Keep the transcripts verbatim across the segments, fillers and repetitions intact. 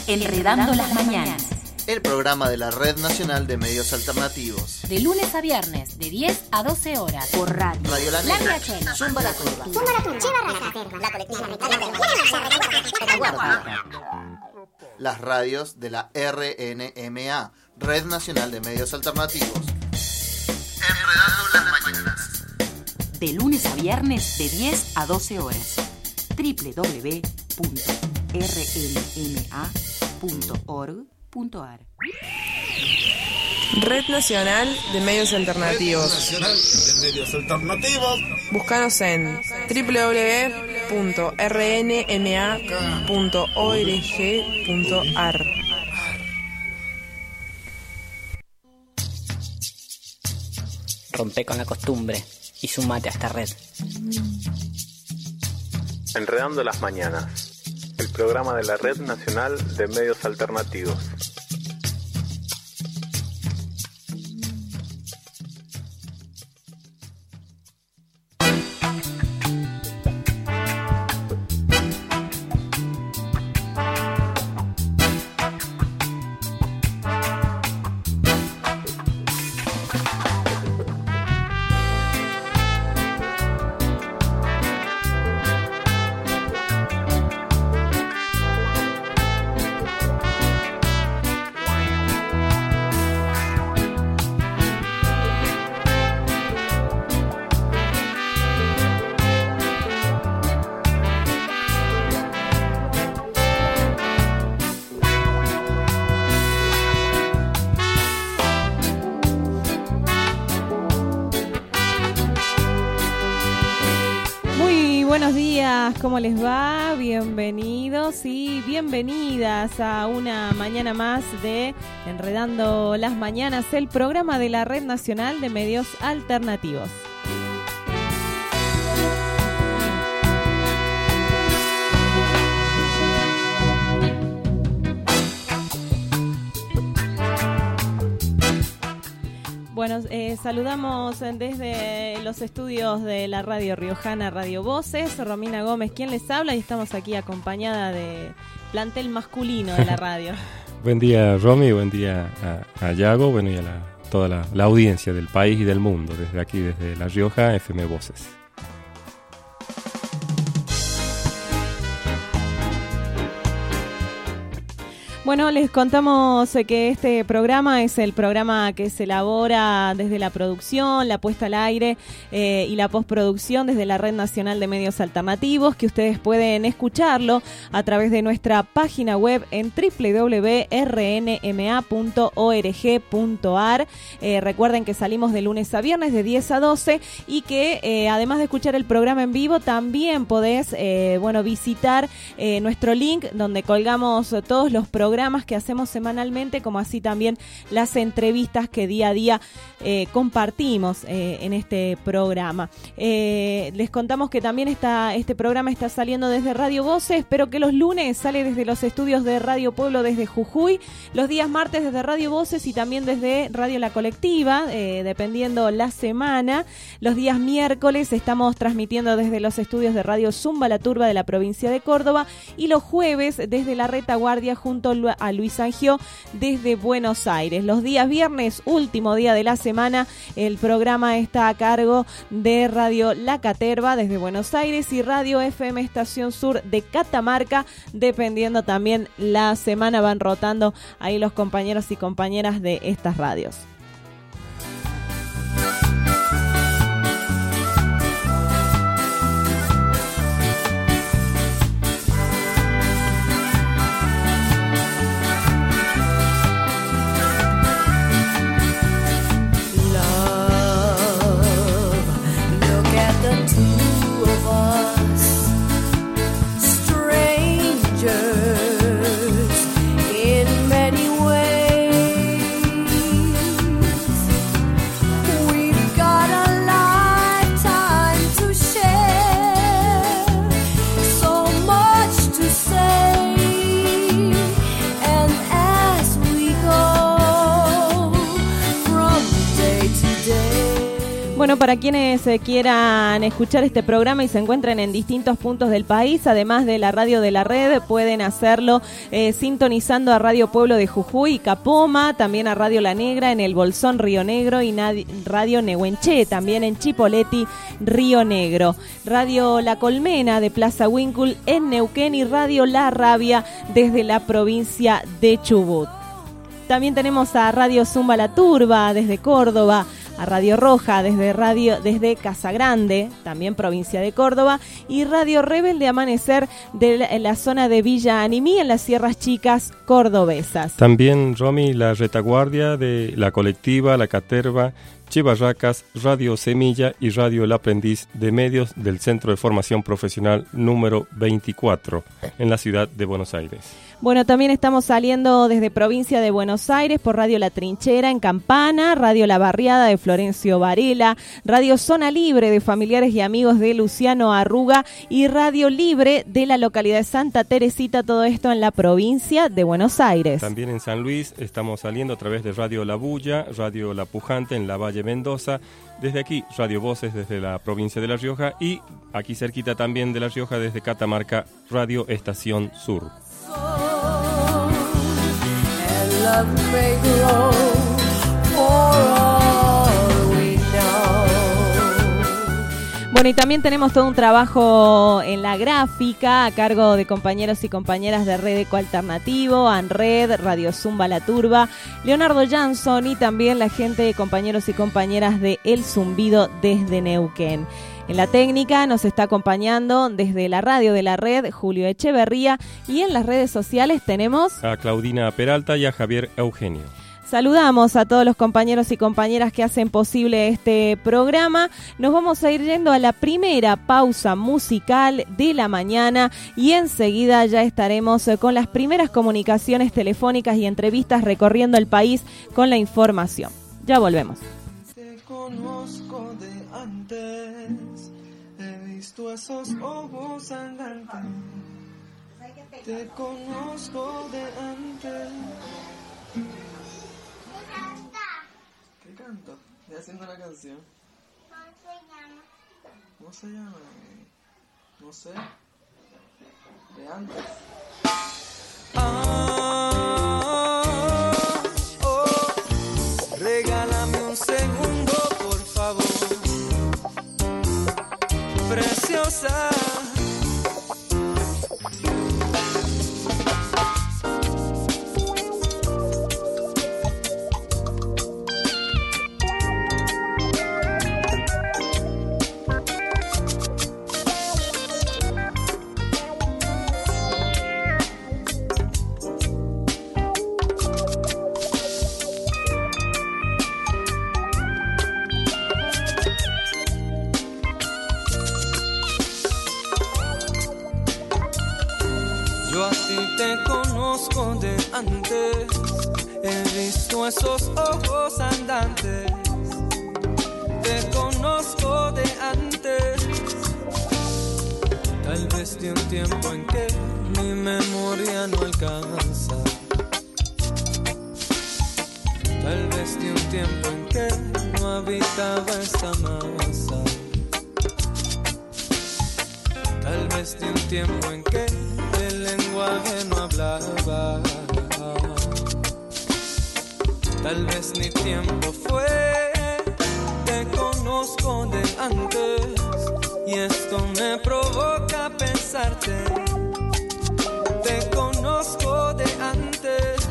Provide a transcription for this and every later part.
Enredando las Mañanas. El programa de la Red Nacional de Medios Alternativos. De lunes a viernes, de diez a doce horas. Por radio. Radio La Negra. Zumba la Turba. Zumba la Turba. La colectiva. Las radios de la R N M A, Red Nacional de Medios Alternativos. Enredando las Mañanas. De lunes a viernes, de diez a doce horas. doble u doble u doble u punto r n m a punto org punto a r. Red Nacional de Medios Alternativos. Red Nacional de Medios Alternativos. Búscanos en doble u doble u doble u punto r n m a punto org punto a r. Rompe con la costumbre y sumate a esta red. Enredando las Mañanas, el programa de la Red Nacional de Medios Alternativos. ¿Cómo les va? Bienvenidos y bienvenidas a una mañana más de Enredando las Mañanas, el programa de la Red Nacional de Medios Alternativos. Bueno, eh, saludamos desde los estudios de la radio riojana Radio Voces, Romina Gómez quien les habla y estamos aquí acompañada de plantel masculino de la radio. Buen día Romy, buen día a, a Yago, bueno y a la, toda la, la audiencia del país y del mundo, desde aquí, desde La Rioja, F M Voces. Bueno, les contamos que este programa es el programa que se elabora desde la producción, la puesta al aire eh, y la postproducción desde la Red Nacional de Medios Alternativos, que ustedes pueden escucharlo a través de nuestra página web en doble u doble u doble u punto r n m a punto org punto a r. Eh, recuerden que salimos de lunes a viernes de diez a doce y que eh, además de escuchar el programa en vivo, también podés eh, bueno, visitar eh, nuestro link donde colgamos todos los programas programas que hacemos semanalmente, como así también las entrevistas que día a día eh, compartimos eh, en este programa. Eh, les contamos que también está, este programa está saliendo desde Radio Voces, pero que los lunes sale desde los estudios de Radio Pueblo desde Jujuy, los días martes desde Radio Voces y también desde Radio La Colectiva, eh, dependiendo la semana. Los días miércoles estamos transmitiendo desde los estudios de Radio Zumba la Turba de la provincia de Córdoba y los jueves desde la Retaguardia junto a Luis Angio desde Buenos Aires. Los días viernes, último día de la semana, el programa está a cargo de Radio La Caterva desde Buenos Aires y Radio F M Estación Sur de Catamarca, dependiendo también la semana, van rotando ahí los compañeros y compañeras de estas radios. In many ways Bueno, para quienes eh, quieran escuchar este programa y se encuentren en distintos puntos del país, además de la radio de la red, pueden hacerlo eh, sintonizando a Radio Pueblo de Jujuy y Capoma, también a Radio La Negra en el Bolsón Río Negro y Radio Nehuenché, también en Chipoleti Río Negro. Radio La Colmena de Plaza Winkle en Neuquén y Radio La Rabia desde la provincia de Chubut. También tenemos a Radio Zumba La Turba desde Córdoba, a Radio Roja desde Radio desde Casagrande, también provincia de Córdoba, y Radio Rebelde Amanecer de la, en la zona de Villa Animí, en las Sierras Chicas cordobesas. También, Romy, la retaguardia de la colectiva, la caterva, Che Barracas, Radio Semilla y Radio El Aprendiz de Medios del Centro de Formación Profesional número veinticuatro en la ciudad de Buenos Aires. Bueno, también estamos saliendo desde provincia de Buenos Aires por Radio La Trinchera en Campana, Radio La Barriada de Florencio Varela, Radio Zona Libre de familiares y amigos de Luciano Arruga y Radio Libre de la localidad de Santa Teresita, todo esto en la provincia de Buenos Aires. También en San Luis estamos saliendo a través de Radio La Bulla, Radio La Pujante en la Valle Mendoza, desde aquí Radio Voces desde la provincia de La Rioja y aquí cerquita también de La Rioja desde Catamarca, Radio Estación Sur. Bueno, y también tenemos todo un trabajo en la gráfica a cargo de compañeros y compañeras de Red Eco Alternativo, ANRED, Radio Zumba La Turba, Leonardo Jansson y también la gente, compañeros y compañeras de El Zumbido desde Neuquén. En la técnica nos está acompañando desde la radio de la red Julio Echeverría y en las redes sociales tenemos a Claudina Peralta y a Javier Eugenio. Saludamos a todos los compañeros y compañeras que hacen posible este programa. Nos vamos a ir yendo a la primera pausa musical de la mañana y enseguida ya estaremos con las primeras comunicaciones telefónicas y entrevistas recorriendo el país con la información. Ya volvemos. Te conozco de antes, he visto esos ojos andantes. Te conozco de antes. ¿Qué canto? Estoy haciendo la canción. ¿Cómo se llama? No sé. De antes. Ah, oh, regálame un segundo, por favor. Preciosa. Te conozco de antes, he visto esos ojos andantes. Te conozco de antes, tal vez de un tiempo en que mi memoria no alcanza. Tal vez de un tiempo en que no habitaba esta masa. Tal vez de un tiempo en que el lenguaje no hablaba. Tal vez ni tiempo fue. Te conozco de antes y esto me provoca pensarte. Te conozco de antes.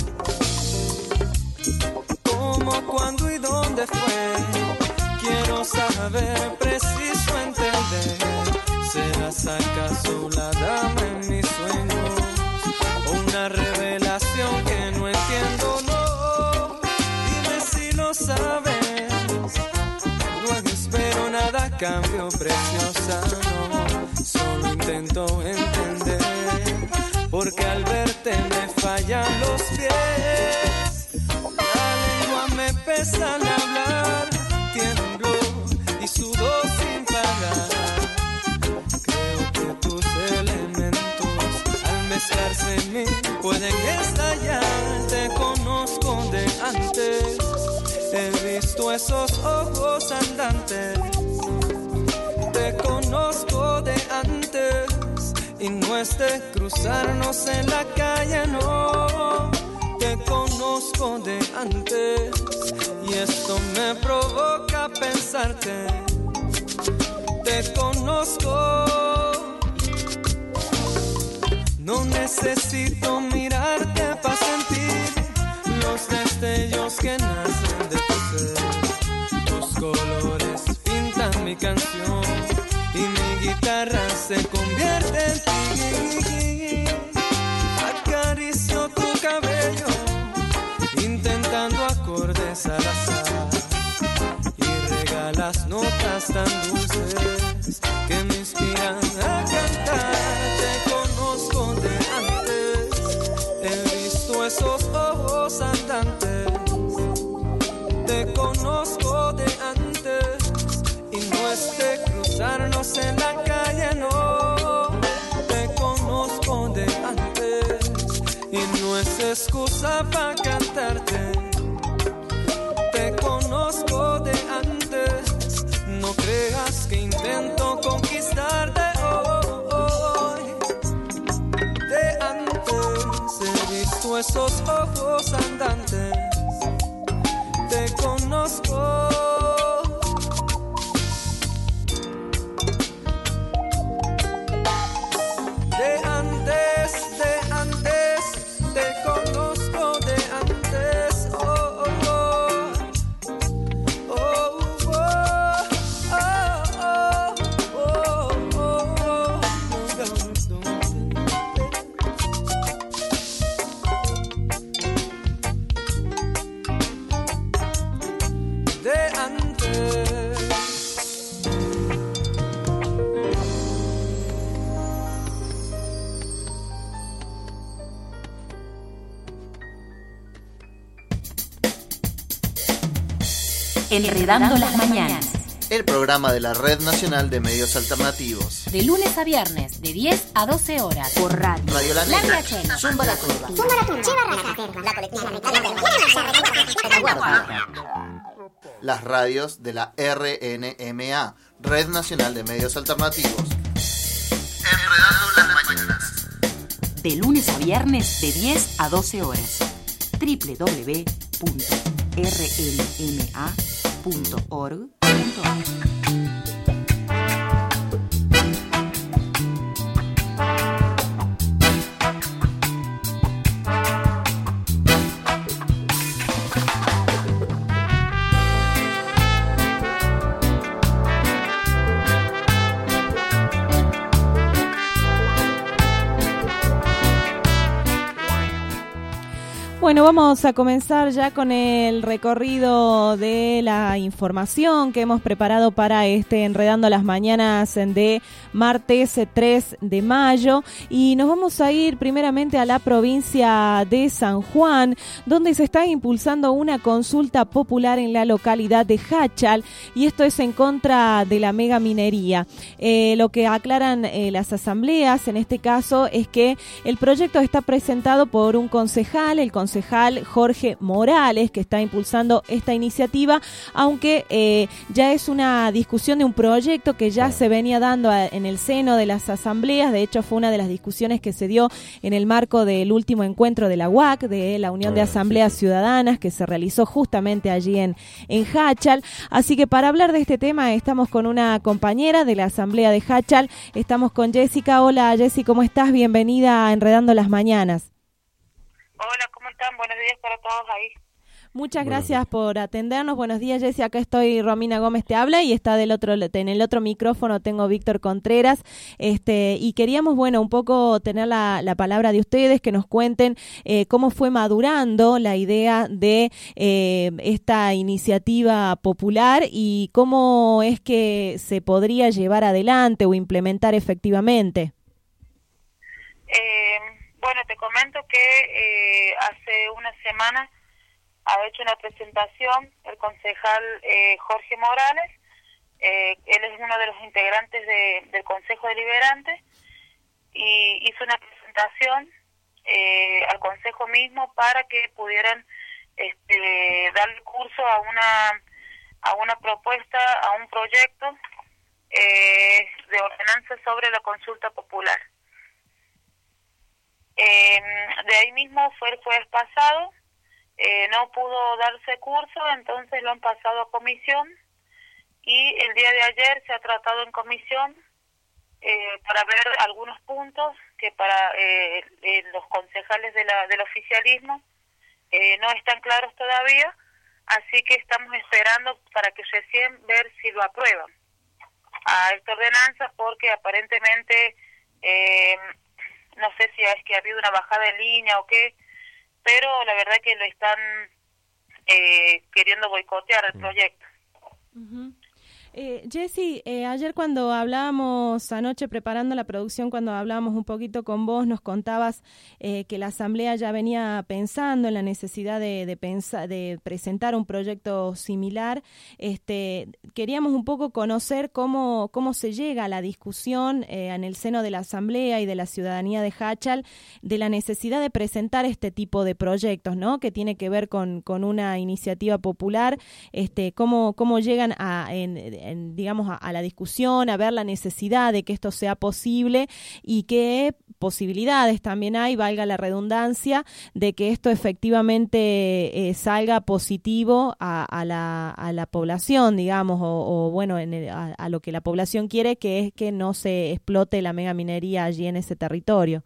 ¿Cómo, cuándo y dónde fue? Quiero saber, preciso entender. ¿Serás acaso la dama en mis sueños? ¿O una revelación que no entiendo? No, dime si lo sabes. No espero nada a cambio, preciosa, no. Solo intento entender, porque al verte me fallan los pies. La lengua me pesa al hablar, tiemblo y sudo sin parar. Mezclarse en mí, pueden estallar. Te conozco de antes, he visto esos ojos andantes. y no es de cruzarnos en la calle, no. Te conozco de antes y esto me provoca pensarte. Te conozco, no necesito mirarte para sentir los destellos que nacen de tu ser. Tus colores pintan mi canción y mi guitarra se convierte en ti. Acaricio tu cabello intentando acordes al azar y regalas notas tan dulces que me inspiran a cantar. Te conozco de antes, he visto esos ojos andantes. Te conozco de antes y no es de cruzarnos en la calle, no. Te conozco de antes y no es excusa para cantarte. Te conozco de antes, no creas que intento conquistarte hoy. De antes he visto esos ojos andantes. Te conozco. De antes, de antes, te conozco de antes. Oh, oh, oh. Oh, oh, oh, oh, oh, oh. De antes. Enredando las mañanas. El programa de la Red Nacional de Medios Alternativos. De lunes a viernes, de diez a doce horas. Por radio. Radio La Negra. Zumba la curva. Zumba la curva. Lleva la reserva. La colectiva. La retaguardia. Las radios de la R N M A, Red Nacional de Medios Alternativos. Enredando las mañanas. De lunes a viernes, de diez a doce horas. doble u doble u doble u punto r n m a punto org punto a r. Bueno, vamos a comenzar ya con el recorrido de la información que hemos preparado para este Enredando las Mañanas de martes tres de mayo, y nos vamos a ir primeramente a la provincia de San Juan, donde se está impulsando una consulta popular en la localidad de Jáchal, y esto es en contra de la megaminería. Eh, lo que aclaran eh, las asambleas en este caso es que el proyecto está presentado por un concejal, el concejal Jorge Morales, que está impulsando esta iniciativa, aunque eh, ya es una discusión de un proyecto que ya se venía dando a, en el seno de las asambleas. De hecho, fue una de las discusiones que se dio en el marco del último encuentro de la U A C, de la Unión de Asambleas Ciudadanas, que se realizó justamente allí en, en Jáchal. Así que para hablar de este tema estamos con una compañera de la Asamblea de Jáchal, estamos con Jessica. Hola Jessy, ¿cómo estás? Bienvenida a Enredando las Mañanas. Hola, ¿cómo están? Buenos días para todos ahí. Muchas gracias por atendernos. Buenos días, Jessy. Acá estoy, Romina Gómez te habla, y está del otro en el otro micrófono tengo Víctor Contreras. Este y queríamos, bueno, un poco tener la, la palabra de ustedes, que nos cuenten eh, cómo fue madurando la idea de eh, esta iniciativa popular y cómo es que se podría llevar adelante o implementar efectivamente. Eh, bueno, te comento que eh, hace una semana ha hecho una presentación el concejal eh, Jorge Morales. Eh, él es uno de los integrantes de, del Consejo Deliberante, y hizo una presentación eh, al Consejo mismo para que pudieran este, darle curso a una a una propuesta, a un proyecto eh, de ordenanza sobre la consulta popular. Eh, de ahí mismo fue el jueves pasado, eh, no pudo darse curso, entonces lo han pasado a comisión y el día de ayer se ha tratado en comisión eh, para ver algunos puntos que para eh, eh, los concejales de la, del oficialismo eh, no están claros todavía, así que estamos esperando para que recién ver si lo aprueban a esta ordenanza, porque aparentemente eh, no sé si es que ha habido una bajada de línea o qué, pero la verdad que lo están eh, queriendo boicotear el proyecto. Uh-huh. Eh, Jessy, eh, ayer cuando hablábamos, anoche preparando la producción, cuando hablábamos un poquito con vos, nos contabas eh, que la Asamblea ya venía pensando en la necesidad de, de, pensar, de presentar un proyecto similar. Este, queríamos un poco conocer cómo, cómo se llega a la discusión eh, en el seno de la Asamblea y de la ciudadanía de Háchal de la necesidad de presentar este tipo de proyectos, ¿no? Que tiene que ver con, con una iniciativa popular. Este, cómo, cómo llegan a... En, En, digamos, a, a la discusión, a ver la necesidad de que esto sea posible y qué posibilidades también hay, valga la redundancia, de que esto efectivamente eh, salga positivo a, a, la, a la población, digamos, o, o bueno, en el, a, a lo que la población quiere, que es que no se explote la megaminería allí en ese territorio.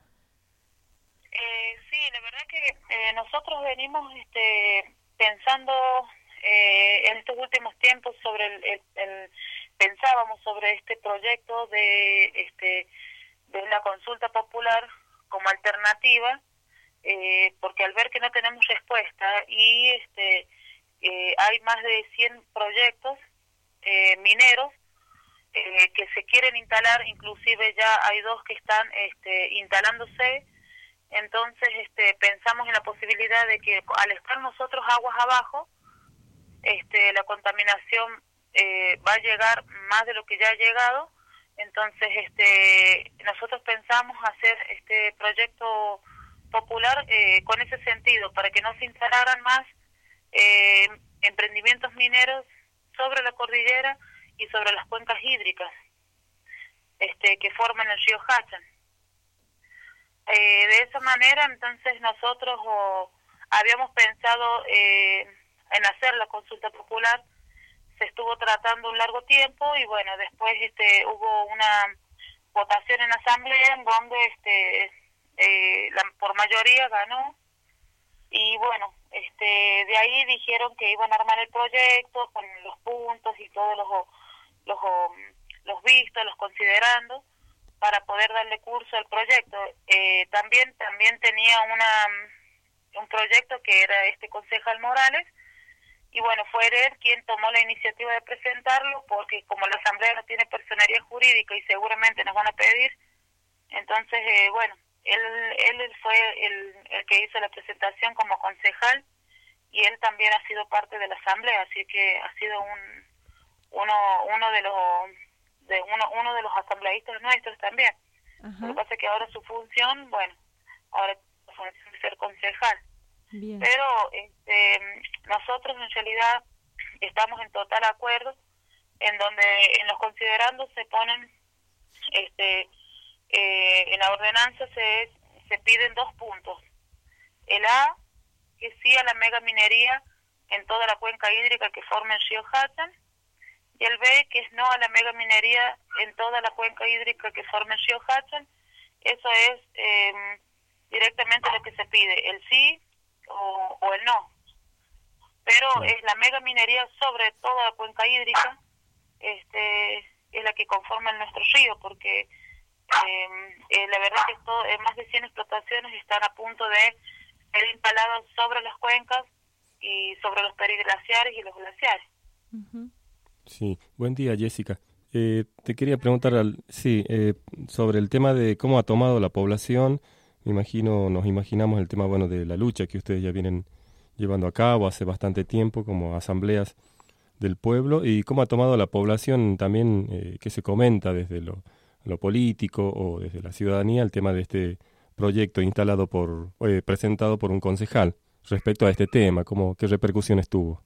Eh, sí, la verdad que eh, nosotros venimos este, pensando... Eh, en estos últimos tiempos sobre el, el, el pensábamos sobre este proyecto de este de la consulta popular como alternativa, eh, porque al ver que no tenemos respuesta y este eh, hay más de cien proyectos eh, mineros eh, que se quieren instalar, inclusive ya hay dos que están este, instalándose. Entonces este pensamos en la posibilidad de que al estar nosotros aguas abajo, Este, la contaminación eh, va a llegar más de lo que ya ha llegado, entonces este, nosotros pensamos hacer este proyecto popular eh, con ese sentido, para que no se instalaran más eh, emprendimientos mineros sobre la cordillera y sobre las cuencas hídricas este, que forman el río Háchal. Eh, de esa manera, entonces nosotros oh, habíamos pensado eh, en hacer la consulta popular, se estuvo tratando un largo tiempo y bueno, después este hubo una votación en asamblea en donde este eh, la, por mayoría ganó y bueno, este de ahí dijeron que iban a armar el proyecto con los puntos y todos los los, los vistos, los considerando para poder darle curso al proyecto. Eh, también también tenía una un proyecto que era este concejal Morales. Y bueno, fue él quien tomó la iniciativa de presentarlo, porque como la Asamblea no tiene personería jurídica y seguramente nos van a pedir, entonces, eh, bueno, él él fue el, el que hizo la presentación como concejal y él también ha sido parte de la Asamblea, así que ha sido un uno uno de los de uno uno de los asambleístas nuestros también. Ajá. Lo que pasa es que ahora su función, bueno, ahora su función es ser concejal. Bien. Pero este, nosotros en realidad estamos en total acuerdo en donde en los considerandos se ponen este eh, en la ordenanza se se piden dos puntos: el A, que sí a la mega minería en toda la cuenca hídrica que forma el río Háchal, y el B, que es no a la mega minería en toda la cuenca hídrica que forma el río Háchal. Eso es eh, directamente lo que se pide, el sí O, o el no, pero sí. Es la mega minería sobre toda la cuenca hídrica, este es la que conforma nuestro río, porque eh, eh, la verdad que todo, eh, más de cien explotaciones están a punto de ser instaladas sobre las cuencas y sobre los periglaciares y los glaciares. Uh-huh. Sí, buen día, Jessica. Eh, te quería preguntar al, sí, eh, sobre el tema de cómo ha tomado la población. Me imagino, nos imaginamos el tema bueno de la lucha que ustedes ya vienen llevando a cabo hace bastante tiempo como asambleas del pueblo, y cómo ha tomado la población también, eh, que se comenta desde lo, lo político o desde la ciudadanía el tema de este proyecto instalado por, eh, presentado por un concejal respecto a este tema, ¿cómo, qué repercusiones tuvo?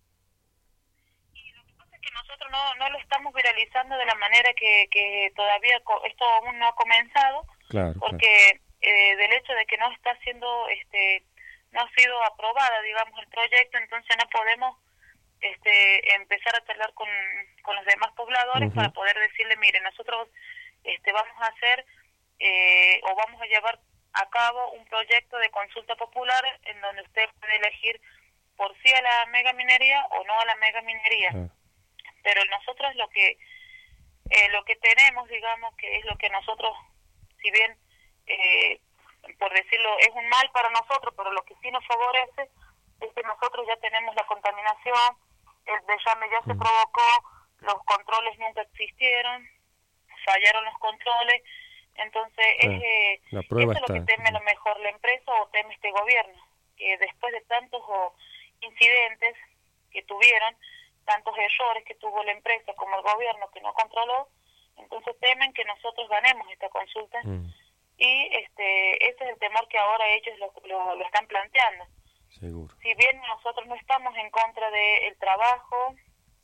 Y lo que pasa es que nosotros no, no lo estamos viralizando de la manera que, que todavía co- esto aún no ha comenzado, claro, porque claro. eh, del hecho de que no está siendo, este, no ha sido aprobada, digamos, el proyecto, entonces no podemos este, empezar a charlar con, con los demás pobladores uh-huh. para poder decirle, mire, nosotros este, vamos a hacer eh, o vamos a llevar a cabo un proyecto de consulta popular en donde usted puede elegir por sí a la megaminería o no a la megaminería. Uh-huh. Pero nosotros lo que eh, lo que tenemos, digamos, que es lo que nosotros, si bien, eh, por decirlo, es un mal para nosotros, pero lo que sí nos favorece es que nosotros ya tenemos la contaminación, el derrame ya se provocó, los controles nunca existieron, fallaron los controles, entonces ah, es, eh, eso es lo que teme a lo mejor la empresa o teme este gobierno, que después de tantos oh, incidentes que tuvieron, tantos errores que tuvo la empresa como el gobierno que no controló, entonces temen que nosotros ganemos esta consulta mm. y este ese es el temor que ahora ellos lo, lo, lo están planteando. Seguro. Si bien nosotros no estamos en contra del trabajo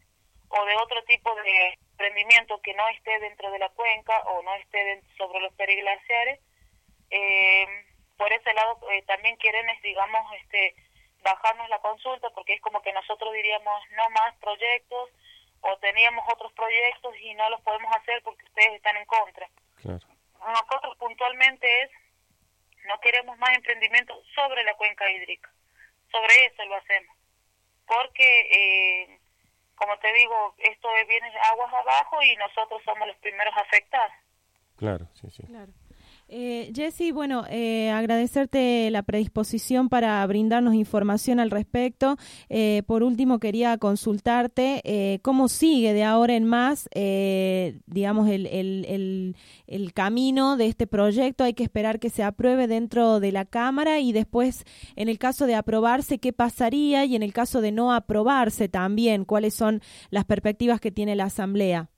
o de otro tipo de emprendimiento que no esté dentro de la cuenca o no esté dentro, sobre los periglaciares, eh, por ese lado eh, también quieren, digamos, este bajarnos la consulta porque es como que nosotros diríamos no más proyectos o teníamos otros proyectos y no los podemos hacer porque ustedes están en contra. Claro. Nosotros puntualmente es no queremos más emprendimiento sobre la cuenca hídrica. Sobre eso lo hacemos, porque, eh, como te digo, esto viene aguas abajo y nosotros somos los primeros afectados. Claro, sí, sí. Claro. Eh, Jessy, bueno, eh, agradecerte la predisposición para brindarnos información al respecto. Eh, por último, quería consultarte eh, cómo sigue de ahora en más, eh, digamos, el, el, el, el camino de este proyecto. Hay que esperar que se apruebe dentro de la Cámara y después, en el caso de aprobarse, ¿qué pasaría? Y en el caso de no aprobarse también, ¿cuáles son las perspectivas que tiene la Asamblea?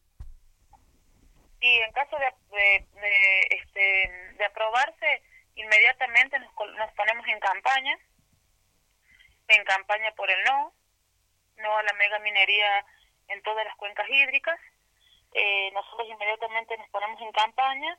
Y en caso de, de, de, este, de aprobarse, inmediatamente nos, nos ponemos en campaña, en campaña por el no, no a la megaminería en todas las cuencas hídricas. Eh, nosotros inmediatamente nos ponemos en campaña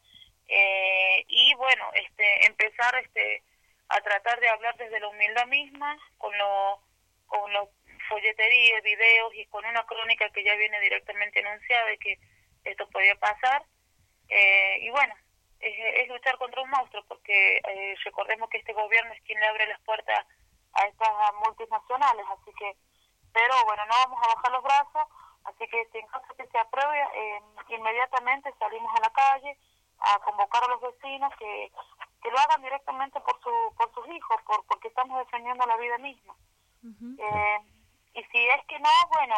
eh, y bueno, este, empezar este, a tratar de hablar desde la humildad misma, con lo, con los folleterías, videos y con una crónica que ya viene directamente anunciada de que esto podía pasar, eh, y bueno, es, es luchar contra un monstruo, porque eh, recordemos que este gobierno es quien le abre las puertas a estas multinacionales, así que, pero bueno, no vamos a bajar los brazos, así que si en caso que se apruebe, eh, inmediatamente salimos a la calle a convocar a los vecinos que, que lo hagan directamente por su por sus hijos, por porque estamos defendiendo la vida misma. Uh-huh. Eh, y si es que no, bueno,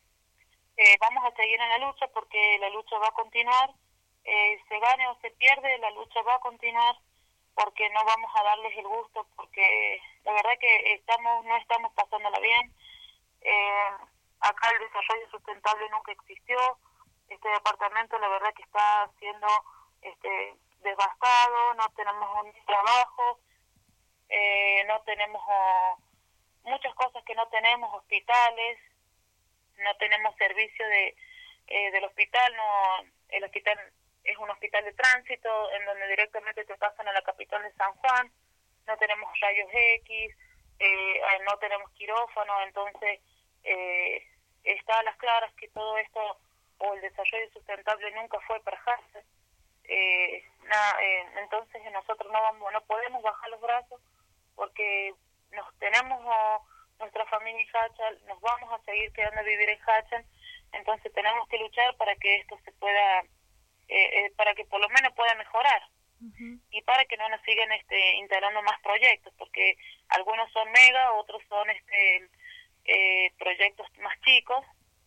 Eh, vamos a seguir en la lucha porque la lucha va a continuar, eh, se gane o se pierde, la lucha va a continuar porque no vamos a darles el gusto, porque la verdad que estamos no estamos pasándola bien. Eh, acá el desarrollo sustentable nunca existió, este departamento la verdad que está siendo este, devastado, no tenemos un trabajo, eh, no tenemos oh, muchas cosas que no tenemos, hospitales, no tenemos servicio de eh, del hospital, no el hospital es un hospital de tránsito en donde directamente te pasan a la capital de San Juan, no tenemos rayos X, eh, no tenemos quirófano, entonces eh, está a las claras que todo esto o el desarrollo sustentable nunca fue para Hachal. Eh, nada, eh, entonces nosotros no vamos, no podemos bajar los brazos porque nos tenemos oh, nuestra familia en Hachal, nos vamos a seguir quedando a vivir en Hachal, entonces tenemos que luchar para que esto se pueda, eh, eh, para que por lo menos pueda mejorar. Uh-huh. Y para que no nos sigan este, instalando más proyectos, porque algunos son mega, otros son este eh, proyectos más chicos,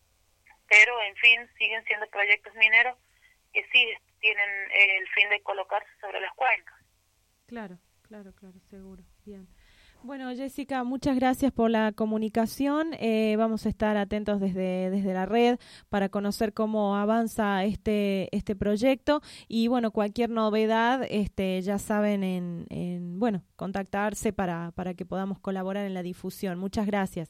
pero en fin siguen siendo proyectos mineros que sí tienen eh, el fin de colocarse sobre las cuencas. Claro, claro, claro, seguro. Bien. Bueno, Jessica, muchas gracias por la comunicación. Eh, vamos a estar atentos desde, desde la red para conocer cómo avanza este este proyecto y bueno, cualquier novedad, este, ya saben en, en bueno contactarse para para que podamos colaborar en la difusión. Muchas gracias.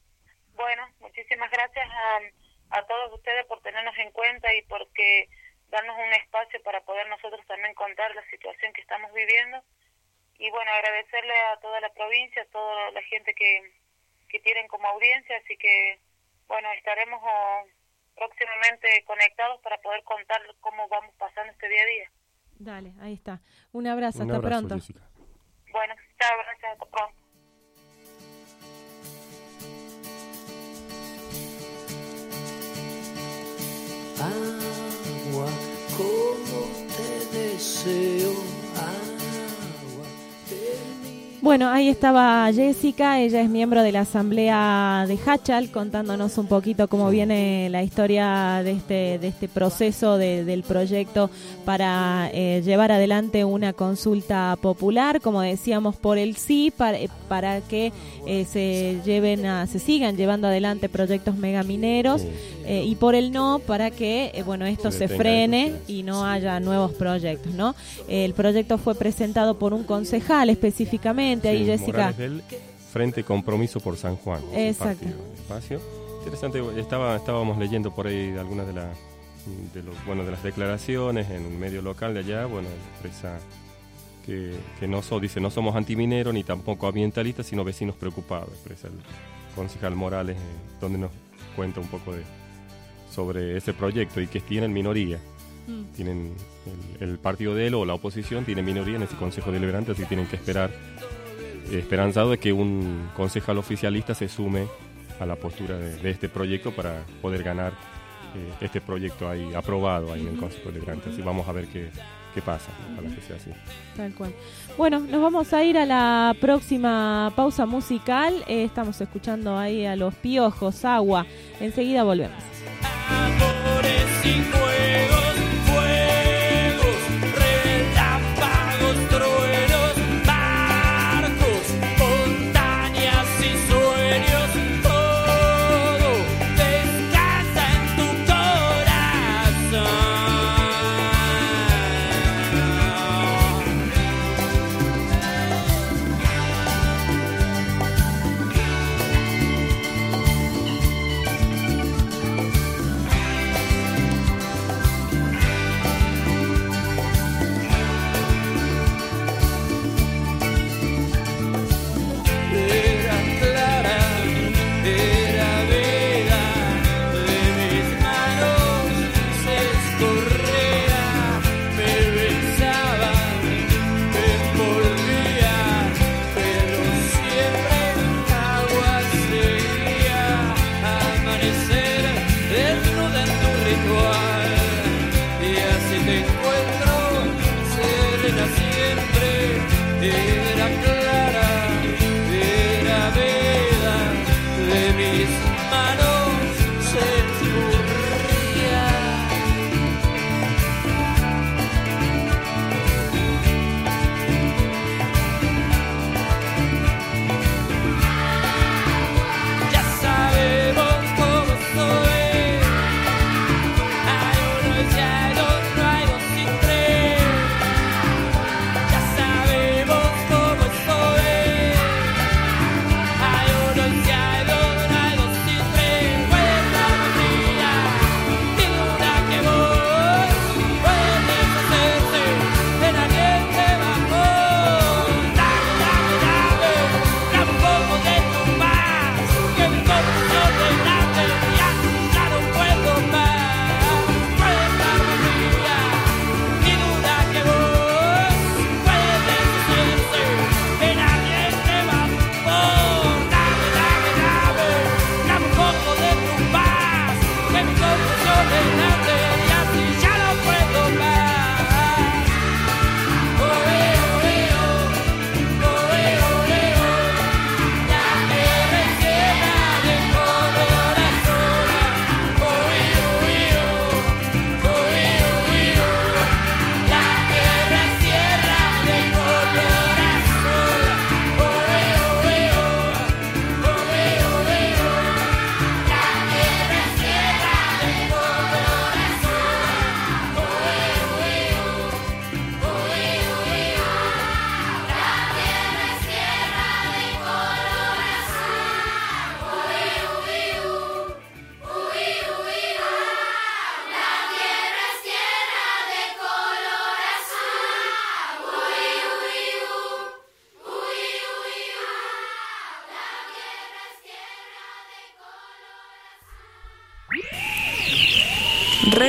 Bueno, muchísimas gracias a, a todos ustedes por tenernos en cuenta y porque darnos un espacio para poder nosotros también contar la situación que estamos viviendo. Y bueno, agradecerle a toda la provincia, a toda la gente que, que tienen como audiencia, así que bueno, estaremos oh, próximamente conectados para poder contar cómo vamos pasando este día a día. Dale, ahí está. Un abrazo, Un hasta abrazo, pronto. Jessica. Bueno, chao, gracias, hasta pronto. Agua, como te deseo, agua de mi... Bueno, ahí estaba Jessica, ella es miembro de la asamblea de Hachal, contándonos un poquito cómo viene la historia de este de este proceso de, del proyecto para eh, llevar adelante una consulta popular, como decíamos, por el sí, para, para que eh, se lleven a, se sigan llevando adelante proyectos megamineros, sí, sí. Eh, y por el no, para que eh, bueno esto se, se frene esto, sí. y no haya nuevos proyectos, ¿no? El proyecto fue presentado por un concejal específicamente. Sí, ahí Jessica del Frente Compromiso por San Juan. Exacto. Espacio. Interesante, estaba, estábamos leyendo por ahí algunas de, la, de, los, bueno, de las declaraciones en un medio local de allá, bueno, expresa que, que no so, dice no somos antimineros ni tampoco ambientalistas, sino vecinos preocupados, expresa el concejal Morales, eh, donde nos cuenta un poco de sobre ese proyecto y que tienen minoría. Mm. Tienen el, el partido de él o la oposición tiene minoría en ese Consejo Deliberante, así tienen que esperar, eh, esperanzado de que un concejal oficialista se sume a la postura de, de este proyecto para poder ganar eh, este proyecto ahí aprobado ahí en el Consejo Deliberante. Así vamos a ver qué, qué pasa, ojalá que sea así. Tal cual. Bueno, nos vamos a ir a la próxima pausa musical. Eh, estamos escuchando ahí a Los Piojos, Agua. Enseguida volvemos. Amores y fuegos, fuegos, relámpagos, truenos, barcos, montañas y sueños, todo descansa en tu corazón.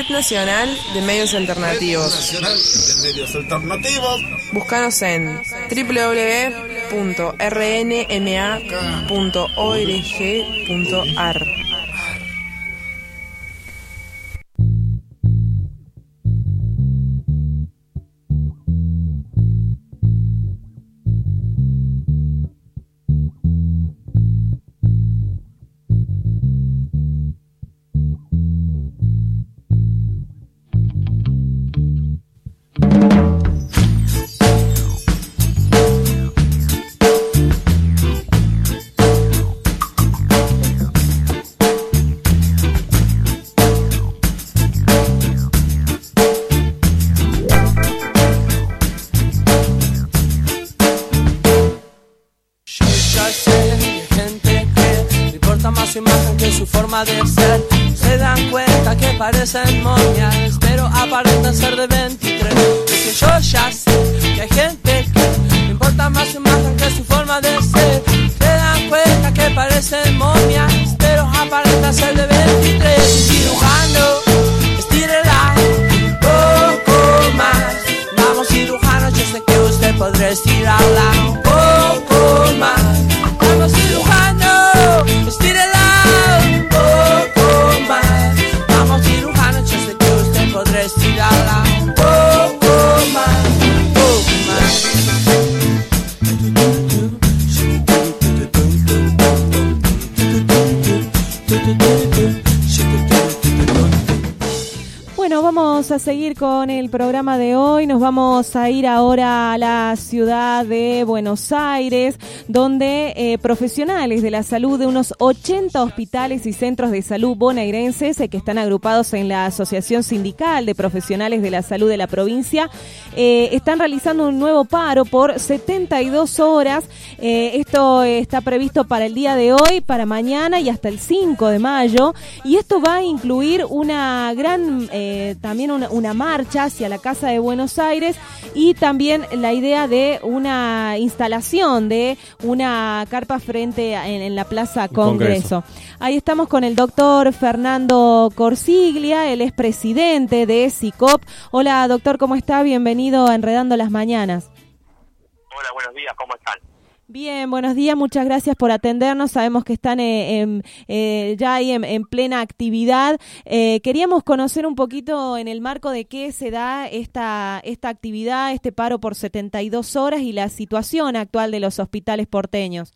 Red Nacional de Medios Alternativos. Red Nacional de Medios Alternativos. Búscanos en doble u doble u doble u punto r n m a punto org punto a r. De ser, se dan cuenta que parecen momias, pero aparentan ser de veintitrés. Porque yo ya sé que hay gente que le importa más su imagen que su forma de ser. Se dan cuenta que parecen momias, pero aparentan ser de veintitrés. Cirujano, estírela un poco más. Vamos cirujano, yo sé que usted podrá estirarla un poco más. Vamos cirujano, estírela un poco más. Vamos cirujano, yo sé que usted podrá estirarla un poco más, un poco más. Bueno, vamos a seguir con el programa de hoy. Nos vamos a ir ahora a la ciudad de Buenos Aires, donde eh, profesionales de la salud de unos ochenta hospitales y centros de salud bonaerenses eh, que están agrupados en la Asociación Sindical de Profesionales de la Salud de la provincia eh, están realizando un nuevo paro por setenta y dos horas. Eh, esto eh, está previsto para el día de hoy, para mañana y hasta el cinco de mayo. Y esto va a incluir una gran... Eh, también una, una marcha hacia la Casa de Buenos Aires y también la idea de una instalación de una carpa frente a, en, en la Plaza Congreso. Congreso. Ahí estamos con el doctor Fernando Corsiglia, él es presidente de SICOP. Hola doctor, ¿cómo está? Bienvenido a Enredando las Mañanas. Hola, buenos días, ¿cómo están? Bien, buenos días, muchas gracias por atendernos. Sabemos que están eh, en, eh, ya ahí en, en plena actividad. Eh, queríamos conocer un poquito en el marco de qué se da esta, esta actividad, este paro por setenta y dos horas y la situación actual de los hospitales porteños.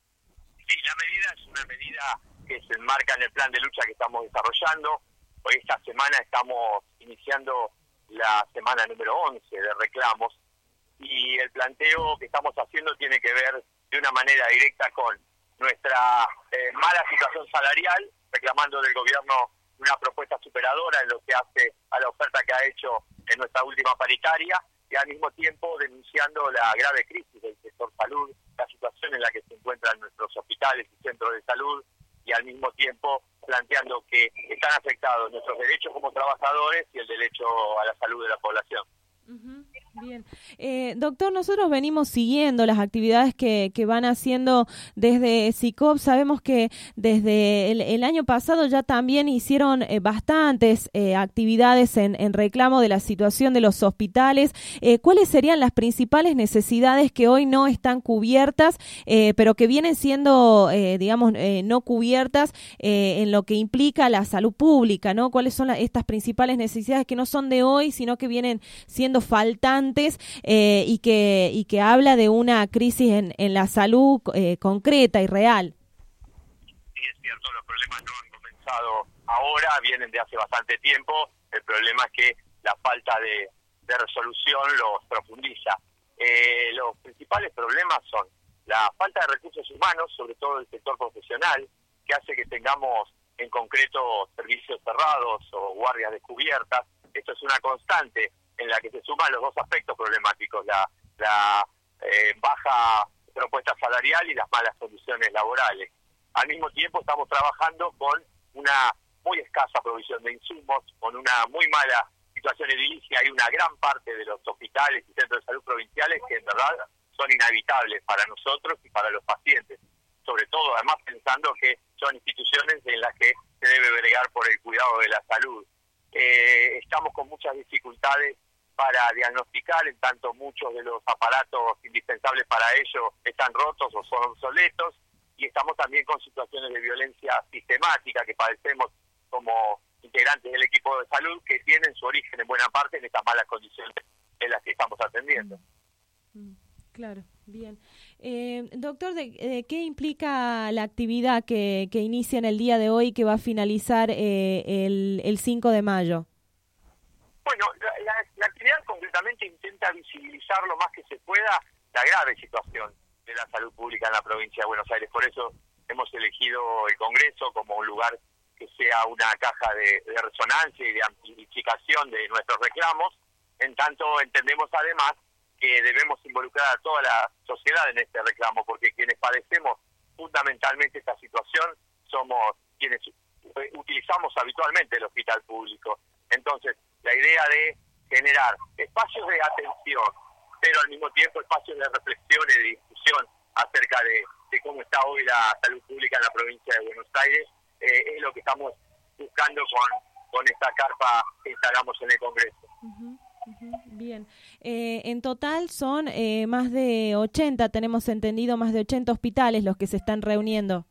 Sí, la medida es una medida que se enmarca en el plan de lucha que estamos desarrollando. Hoy esta semana estamos iniciando la semana número once de reclamos. Y el planteo que estamos haciendo tiene que ver de una manera directa con nuestra eh, mala situación salarial, reclamando del gobierno una propuesta superadora en lo que hace a la oferta que ha hecho en nuestra última paritaria, y al mismo tiempo denunciando la grave crisis del sector salud, la situación en la que se encuentran nuestros hospitales y centros de salud, y al mismo tiempo planteando que están afectados nuestros derechos como trabajadores y el derecho a la salud de la población. Uh-huh. Bien. Eh, doctor, nosotros venimos siguiendo las actividades que, que van haciendo desde SICOP. Sabemos que desde el, el año pasado ya también hicieron eh, bastantes eh, actividades en, en reclamo de la situación de los hospitales. Eh, ¿Cuáles serían las principales necesidades que hoy no están cubiertas, eh, pero que vienen siendo, eh, digamos, eh, no cubiertas eh, en lo que implica la salud pública, ¿no? ¿Cuáles son la, estas principales necesidades que no son de hoy, sino que vienen siendo faltantes eh, y que y que habla de una crisis en, en la salud eh, concreta y real? Sí, es cierto, los problemas no han comenzado ahora, vienen de hace bastante tiempo. El problema es que la falta de, de resolución los profundiza. Eh, los principales problemas son la falta de recursos humanos, sobre todo del sector profesional, que hace que tengamos en concreto servicios cerrados o guardias descubiertas. Esto es una constante en la que se suman los dos aspectos problemáticos, la, la eh, baja propuesta salarial y las malas condiciones laborales. Al mismo tiempo estamos trabajando con una muy escasa provisión de insumos, con una muy mala situación edilicia. Hay una gran parte de los hospitales y centros de salud provinciales que en verdad son inhabitables para nosotros y para los pacientes, sobre todo además pensando que son instituciones en las que se debe bregar por el cuidado de la salud. eh, estamos con muchas dificultades para diagnosticar, en tanto muchos de los aparatos indispensables para ello están rotos o son obsoletos, y estamos también con situaciones de violencia sistemática que padecemos como integrantes del equipo de salud, que tienen su origen en buena parte en estas malas condiciones en las que estamos atendiendo. Mm, claro, bien. Eh, doctor, ¿de, de qué implica la actividad que, que inicia en el día de hoy, que va a finalizar eh, el, el cinco de mayo? Bueno, la, la, la actividad concretamente intenta visibilizar lo más que se pueda la grave situación de la salud pública en la provincia de Buenos Aires. Por eso hemos elegido el Congreso como un lugar que sea una caja de, de resonancia y de amplificación de nuestros reclamos. En tanto, entendemos además que debemos involucrar a toda la sociedad en este reclamo, porque quienes padecemos fundamentalmente esta situación somos quienes utilizamos habitualmente el hospital público. Entonces, la idea de generar espacios de atención, pero al mismo tiempo espacios de reflexión y de discusión acerca de, de cómo está hoy la salud pública en la provincia de Buenos Aires, eh, es lo que estamos buscando con, con esta carpa que instalamos en el Congreso. Uh-huh, uh-huh, bien. Eh, en total son eh, más de ochenta, tenemos entendido, más de ochenta hospitales los que se están reuniendo.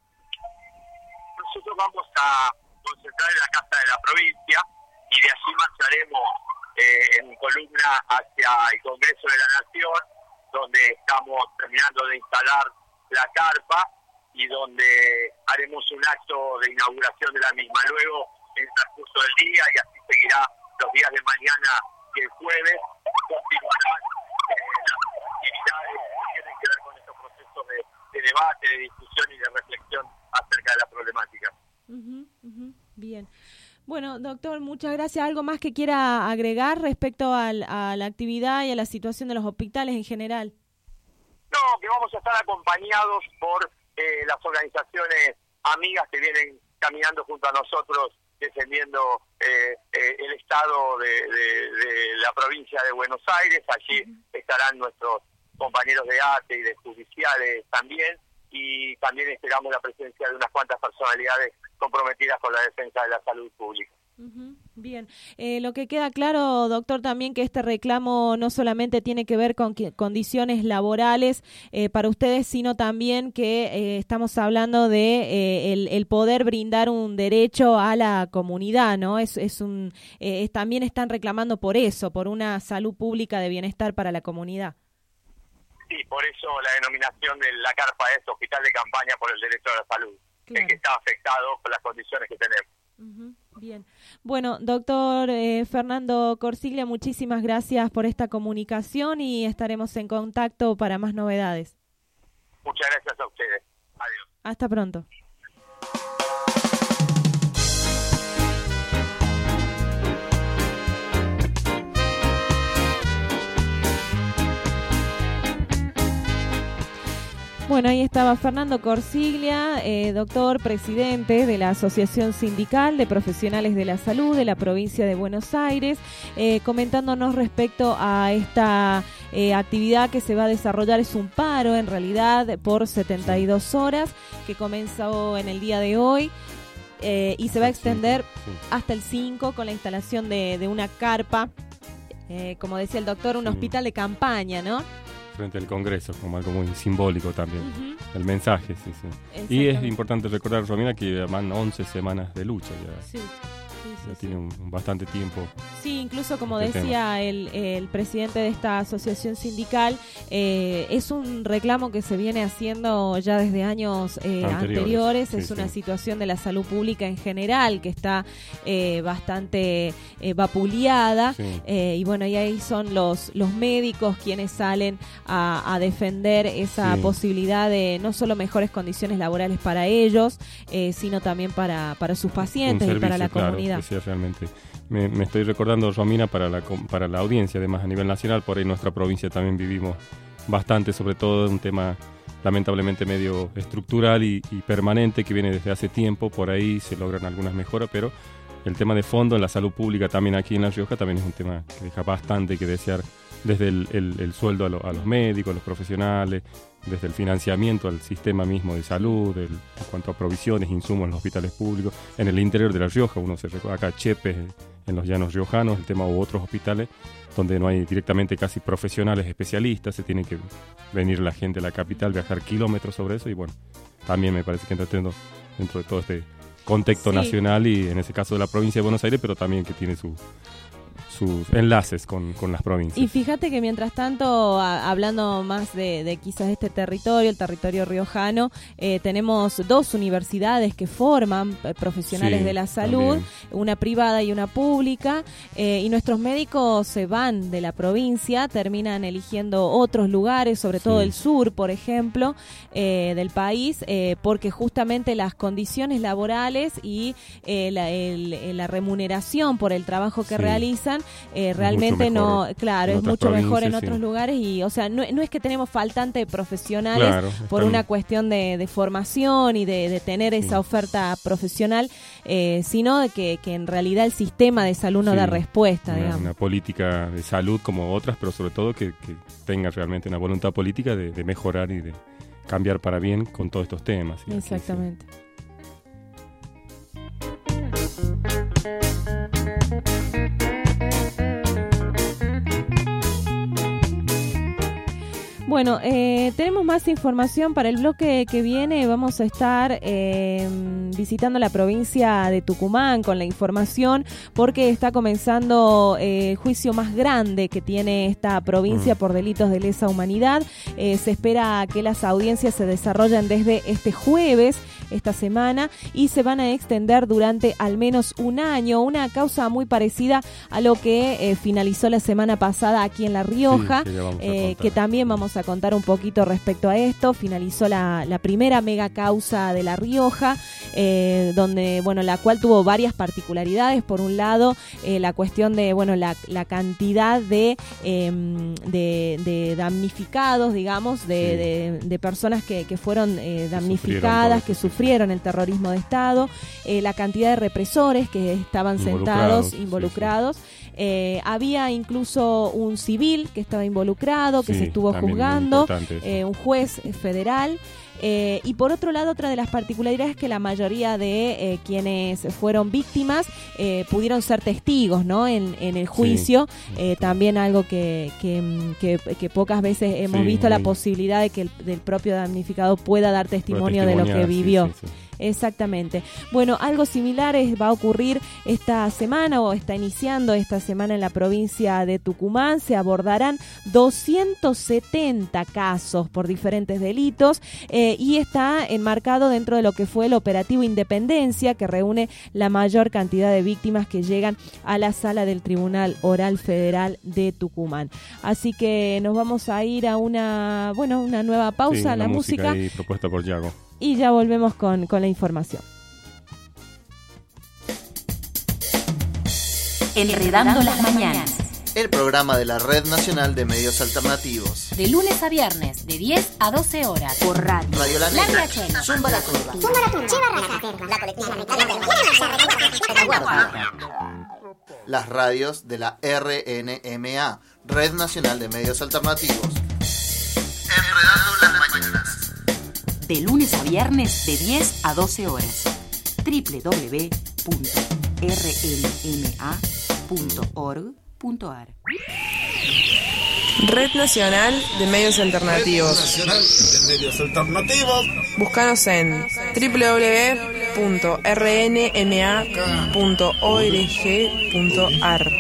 Nosotros vamos a concentrar en la Casa de la Provincia y de allí marcharemos eh, en columna hacia el Congreso de la Nación, donde estamos terminando de instalar la carpa y donde haremos un acto de inauguración de la misma. Luego, en el transcurso del día, y así seguirá los días de mañana y el jueves, continuarán eh, las actividades que tienen que ver con estos procesos de, de debate, de discusión y de reflexión acerca de la problemática. Uh-huh, uh-huh, bien. Bueno, doctor, muchas gracias. ¿Algo más que quiera agregar respecto al, a la actividad y a la situación de los hospitales en general? No, que vamos a estar acompañados por eh, las organizaciones amigas que vienen caminando junto a nosotros, defendiendo eh, eh, el estado de, de, de la provincia de Buenos Aires. Allí uh-huh. estarán nuestros compañeros de A T E y de judiciales también, y también esperamos la presencia de unas cuantas personalidades comprometidas con la defensa de la salud pública. Uh-huh. Bien, eh, lo que queda claro, doctor, también que este reclamo no solamente tiene que ver con que, condiciones laborales eh, para ustedes, sino también que eh, estamos hablando de eh, el, el poder brindar un derecho a la comunidad, ¿no? Es, es un, eh, es, también están reclamando por eso, por una salud pública de bienestar para la comunidad. Sí, por eso la denominación de la carpa es Hospital de Campaña por el Derecho a la Salud, claro. El que está afectado por las condiciones que tenemos. Uh-huh. Bien. Bueno, doctor eh, Fernando Corsiglia, muchísimas gracias por esta comunicación y estaremos en contacto para más novedades. Muchas gracias a ustedes. Adiós. Hasta pronto. Bueno, ahí estaba Fernando Corsiglia, eh, doctor, presidente de la Asociación Sindical de Profesionales de la Salud de la provincia de Buenos Aires, eh, comentándonos respecto a esta eh, actividad que se va a desarrollar. Es un paro, en realidad, por setenta y dos horas, que comenzó en el día de hoy. Eh, y se va a extender sí, sí. hasta el cinco con la instalación de, de una carpa, eh, como decía el doctor, un sí. hospital de campaña, ¿no? Frente al Congreso, como algo muy simbólico también, uh-huh. el mensaje, sí, sí. Y es importante recordar, Romina, que van once semanas de lucha ya. Sí. Sí, sí, ya sí. tiene un, un bastante tiempo. Sí, incluso como decía el, el presidente de esta asociación sindical, eh, es un reclamo que se viene haciendo ya desde años eh, anteriores. anteriores. Sí, es sí. una situación de la salud pública en general que está eh, bastante eh, vapuleada. Sí. Eh, y bueno, y ahí son los, los médicos quienes salen a, a defender esa sí. posibilidad de no solo mejores condiciones laborales para ellos, eh, sino también para, para sus pacientes servicio, y para la claro. comunidad. Sí, realmente. Me, me estoy recordando, Romina, para la, para la audiencia, además a nivel nacional, por ahí en nuestra provincia también vivimos bastante, sobre todo un tema lamentablemente medio estructural y, y permanente que viene desde hace tiempo. Por ahí se logran algunas mejoras, pero el tema de fondo en la salud pública también aquí en La Rioja también es un tema que deja bastante que desear desde el, el, el sueldo a, lo, a los médicos, a los profesionales, desde el financiamiento al sistema mismo de salud, el, en cuanto a provisiones, insumos en los hospitales públicos, en el interior de La Rioja, uno se recuerda acá Chepe, en los llanos riojanos, el tema u otros hospitales, donde no hay directamente casi profesionales especialistas, se tiene que venir la gente a la capital, viajar kilómetros sobre eso, y bueno, también me parece que entra dentro, dentro de todo este contexto sí. nacional y en ese caso de la provincia de Buenos Aires, pero también que tiene su... sus enlaces con, con las provincias. Y fíjate que mientras tanto, a, hablando más de, de quizás este territorio, el territorio riojano, eh, tenemos dos universidades que forman eh, profesionales sí, de la salud, también. Una privada y una pública, eh, y nuestros médicos se van de la provincia, terminan eligiendo otros lugares, sobre sí. todo el sur, por ejemplo, eh, del país, eh, porque justamente las condiciones laborales y eh, la, el, la remuneración por el trabajo que sí. realizan Eh, realmente no, claro, es mucho mejor en otros sí. lugares y, o sea, no, no es que tenemos faltante de profesionales claro, por una cuestión de, de formación y de, de tener sí. esa oferta profesional, eh, sino de que, que en realidad el sistema de salud no sí. da respuesta, una, digamos. Una política de salud como otras, pero sobre todo que, que tenga realmente una voluntad política de, de mejorar y de cambiar para bien con todos estos temas. ¿sí? Exactamente. Aquí, sí. Bueno, eh, tenemos más información para el bloque que viene. Vamos a estar eh, visitando la provincia de Tucumán con la información porque está comenzando eh, el juicio más grande que tiene esta provincia mm. por delitos de lesa humanidad. Eh, se espera que las audiencias se desarrollen desde este jueves, esta semana, y se van a extender durante al menos un año. Una causa muy parecida a lo que eh, finalizó la semana pasada aquí en La Rioja, sí, que, eh, que también vamos a contar un poquito respecto a esto. Finalizó la, la primera mega causa de La Rioja, eh, donde, bueno, la cual tuvo varias particularidades. Por un lado, eh, la cuestión de, bueno, la, la cantidad de, eh, de, de damnificados, digamos, de, sí. de, de personas que, que fueron eh, damnificadas, que sufrieron el terrorismo de Estado, eh, la cantidad de represores que estaban involucrados, sentados, involucrados. Sí, sí. Eh, había incluso un civil que estaba involucrado, que sí, se estuvo juzgando, eh, un juez federal. Eh, y por otro lado, otra de las particularidades es que la mayoría de eh, quienes fueron víctimas eh, pudieron ser testigos, ¿no? En, en el juicio, sí. eh, también algo que, que, que, que pocas veces hemos sí, visto, la posibilidad de que el del propio damnificado pueda dar testimonio de lo que vivió. Sí, sí, sí. Exactamente. Bueno, algo similar es, va a ocurrir esta semana o está iniciando esta semana en la provincia de Tucumán. Se abordarán doscientos setenta casos por diferentes delitos eh, y está enmarcado dentro de lo que fue el operativo Independencia, que reúne la mayor cantidad de víctimas que llegan a la sala del Tribunal Oral Federal de Tucumán. Así que nos vamos a ir a una, bueno, una nueva pausa, sí, la música. música. Ahí propuesta por Yago. Y ya volvemos con, con la información. Enredando las mañanas. El programa de la Red Nacional de Medios Alternativos. De lunes a viernes, de diez a doce horas. Por radio. Radio La Negra. Zumba la Curva. Zumba la Curva. La colectiva. Las radios de la R N M A, Red Nacional de Medios Alternativos. Enredando las mañanas. De lunes a viernes de diez a doce horas. doble u doble u doble u punto r n m a punto org punto a r. Red Nacional de Medios Alternativos. Red Nacional de Medios Alternativos. Búscanos en doble u doble u doble u punto r n m a punto org punto a r.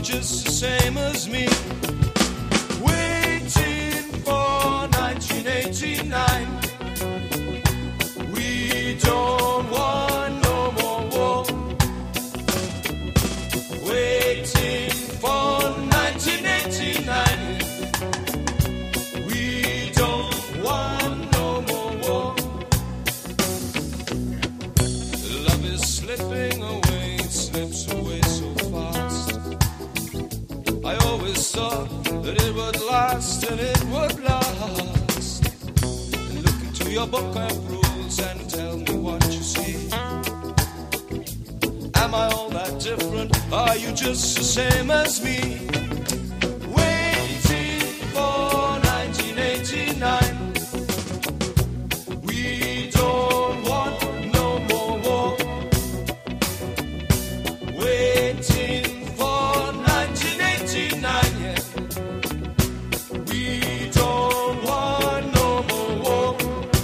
just the same as me? Waiting for nineteen eighty-nine. We don't want no more war. Waiting for nineteen eighty-nine. We don't want no more war. Love is slipping away, it slips away so fast. I always thought that it would last and it would last. Look into your book of rules and tell me what you see. Am I all that different? Are you just the same as me? Waiting for nineteen eighty-nine. We don't want no more war. Waiting for nineteen eighty-nine, yeah. We don't want no more war.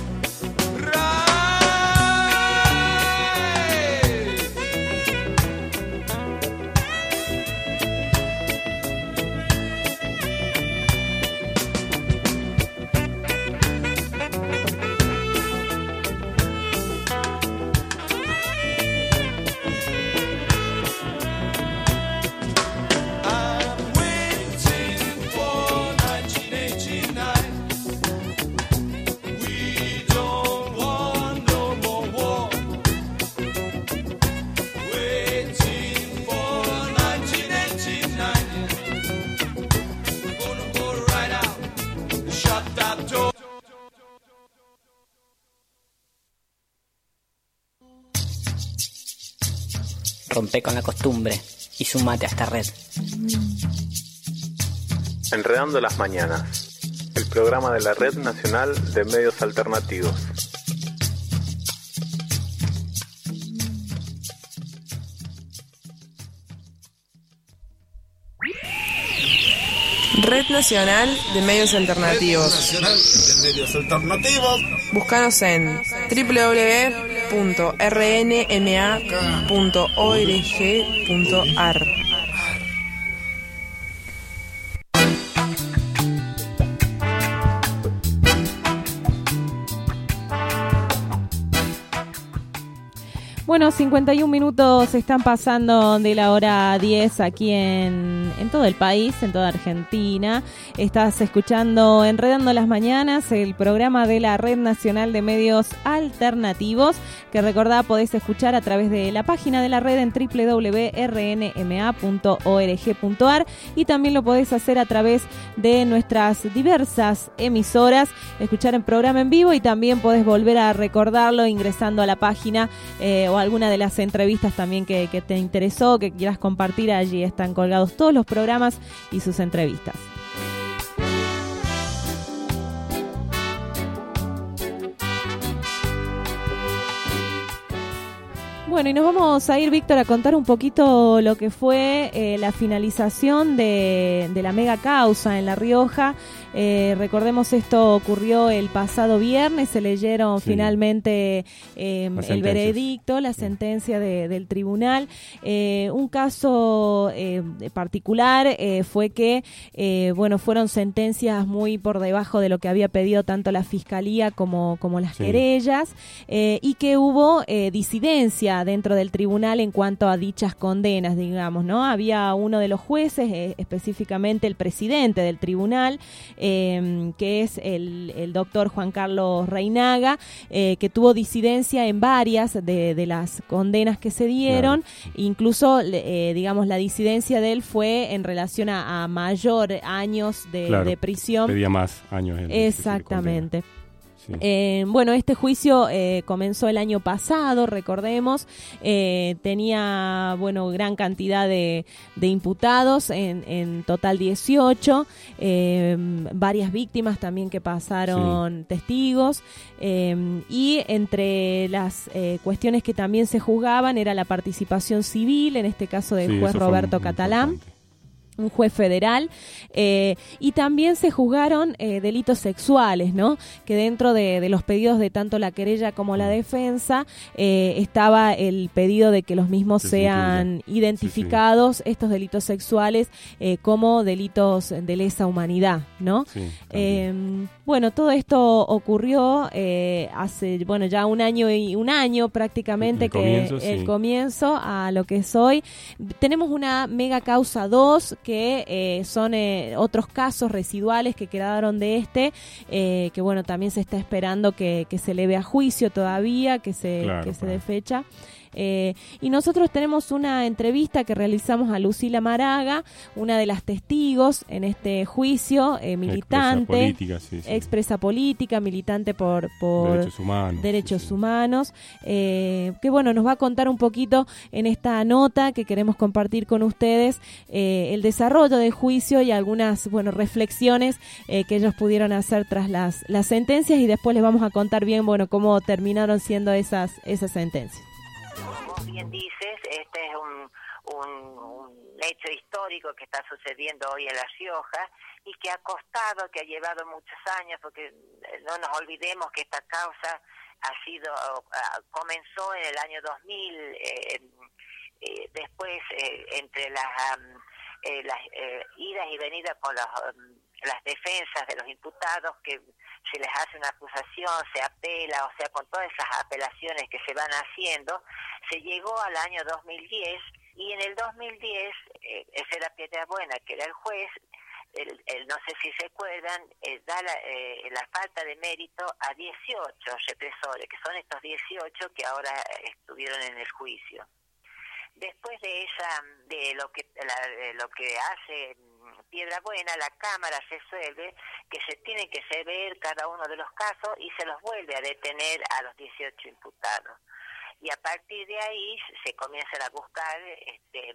Rompe con la costumbre y sumate a esta red. Enredando las mañanas, el programa de la Red Nacional de Medios Alternativos. Red Nacional de Medios Alternativos. Red Nacional de Medios Alternativos. Búscanos en doble u doble u doble u punto r n m a punto org punto a r. Bueno, cincuenta y un minutos están pasando de la hora diez aquí en, en todo el país, en toda Argentina. Estás escuchando Enredando las Mañanas, el programa de la Red Nacional de Medios Alternativos, que recordá podés escuchar a través de la página de la red en doble u doble u doble u punto r n m a punto org punto a r y también lo podés hacer a través de nuestras diversas emisoras, escuchar el programa en vivo y también podés volver a recordarlo ingresando a la página eh, o alguna de las entrevistas también que, que te interesó, que quieras compartir. Allí están colgados todos los programas y sus entrevistas. Bueno, y nos vamos a ir, Víctor, a contar un poquito lo que fue eh, la finalización de, de la mega causa en La Rioja. Eh, recordemos, esto ocurrió el pasado viernes, se leyeron sí. finalmente eh, el veredicto, la sentencia de, del tribunal. Eh, un caso eh, particular eh, fue que eh, bueno, fueron sentencias muy por debajo de lo que había pedido tanto la Fiscalía como, como las sí. querellas, eh, y que hubo eh, disidencia dentro del tribunal en cuanto a dichas condenas, digamos, ¿no? Había uno de los jueces, eh, específicamente el presidente del tribunal, Eh, que es el, el doctor Juan Carlos Reinaga, eh, que tuvo disidencia en varias de, de las condenas que se dieron. Claro. Incluso, eh, digamos, la disidencia de él fue en relación a, a mayor años de, claro, de prisión. Pedía más años. El, Exactamente. Sí. Eh, bueno, este juicio eh, comenzó el año pasado, recordemos, eh, tenía, bueno, gran cantidad de, de imputados, en, en total dieciocho, eh, varias víctimas también que pasaron sí. testigos, eh, y entre las eh, cuestiones que también se juzgaban era la participación civil, en este caso del sí, juez Roberto Catalán. un juez federal, eh, y también se juzgaron eh, delitos sexuales, ¿no? Que dentro de, de los pedidos de tanto la querella como la defensa eh, estaba el pedido de que los mismos sean identificados, sí, sí. estos delitos sexuales, eh, como delitos de lesa humanidad, ¿no? Sí, eh, bueno, todo esto ocurrió eh, hace, bueno, ya un año y un año prácticamente, el que comienzo, el sí. comienzo a lo que es hoy. Tenemos una mega causa dos, que eh, son eh, otros casos residuales que quedaron de este, eh, que bueno, también se está esperando que, que se eleve a juicio todavía, que se, claro, que se dé fecha. Eh, y nosotros tenemos una entrevista que realizamos a Lucila Maraga, una de las testigos en este juicio, eh, militante, expresa política, sí, sí. expresa política, militante por, por derechos humanos, derechos sí, sí. humanos eh, que bueno, nos va a contar un poquito en esta nota que queremos compartir con ustedes, eh, el desarrollo del juicio y algunas bueno reflexiones eh, que ellos pudieron hacer tras las, las sentencias, y después les vamos a contar bien bueno cómo terminaron siendo esas, esas sentencias. Como bien dices, este es un, un, un hecho histórico que está sucediendo hoy en La Rioja y que ha costado, que ha llevado muchos años, porque no nos olvidemos que esta causa ha sido uh, comenzó en el año dos mil, eh, eh, después eh, entre las, um, eh, las eh, idas y venidas con los, um, las defensas de los imputados, que se les hace una acusación, se apela, o sea, con todas esas apelaciones que se van haciendo, se llegó al año dos mil diez, y en el dos mil diez, eh, ese era Piedrabuena, que era el juez, el, el, no sé si se acuerdan, eh, da la, eh, la falta de mérito a dieciocho represores, que son estos dieciocho que ahora estuvieron en el juicio. Después de esa, de lo que la, de lo que hace Piedrabuena, la Cámara resuelve que se tiene que ver cada uno de los casos y se los vuelve a detener a los dieciocho imputados. Y a partir de ahí se comienzan a buscar este,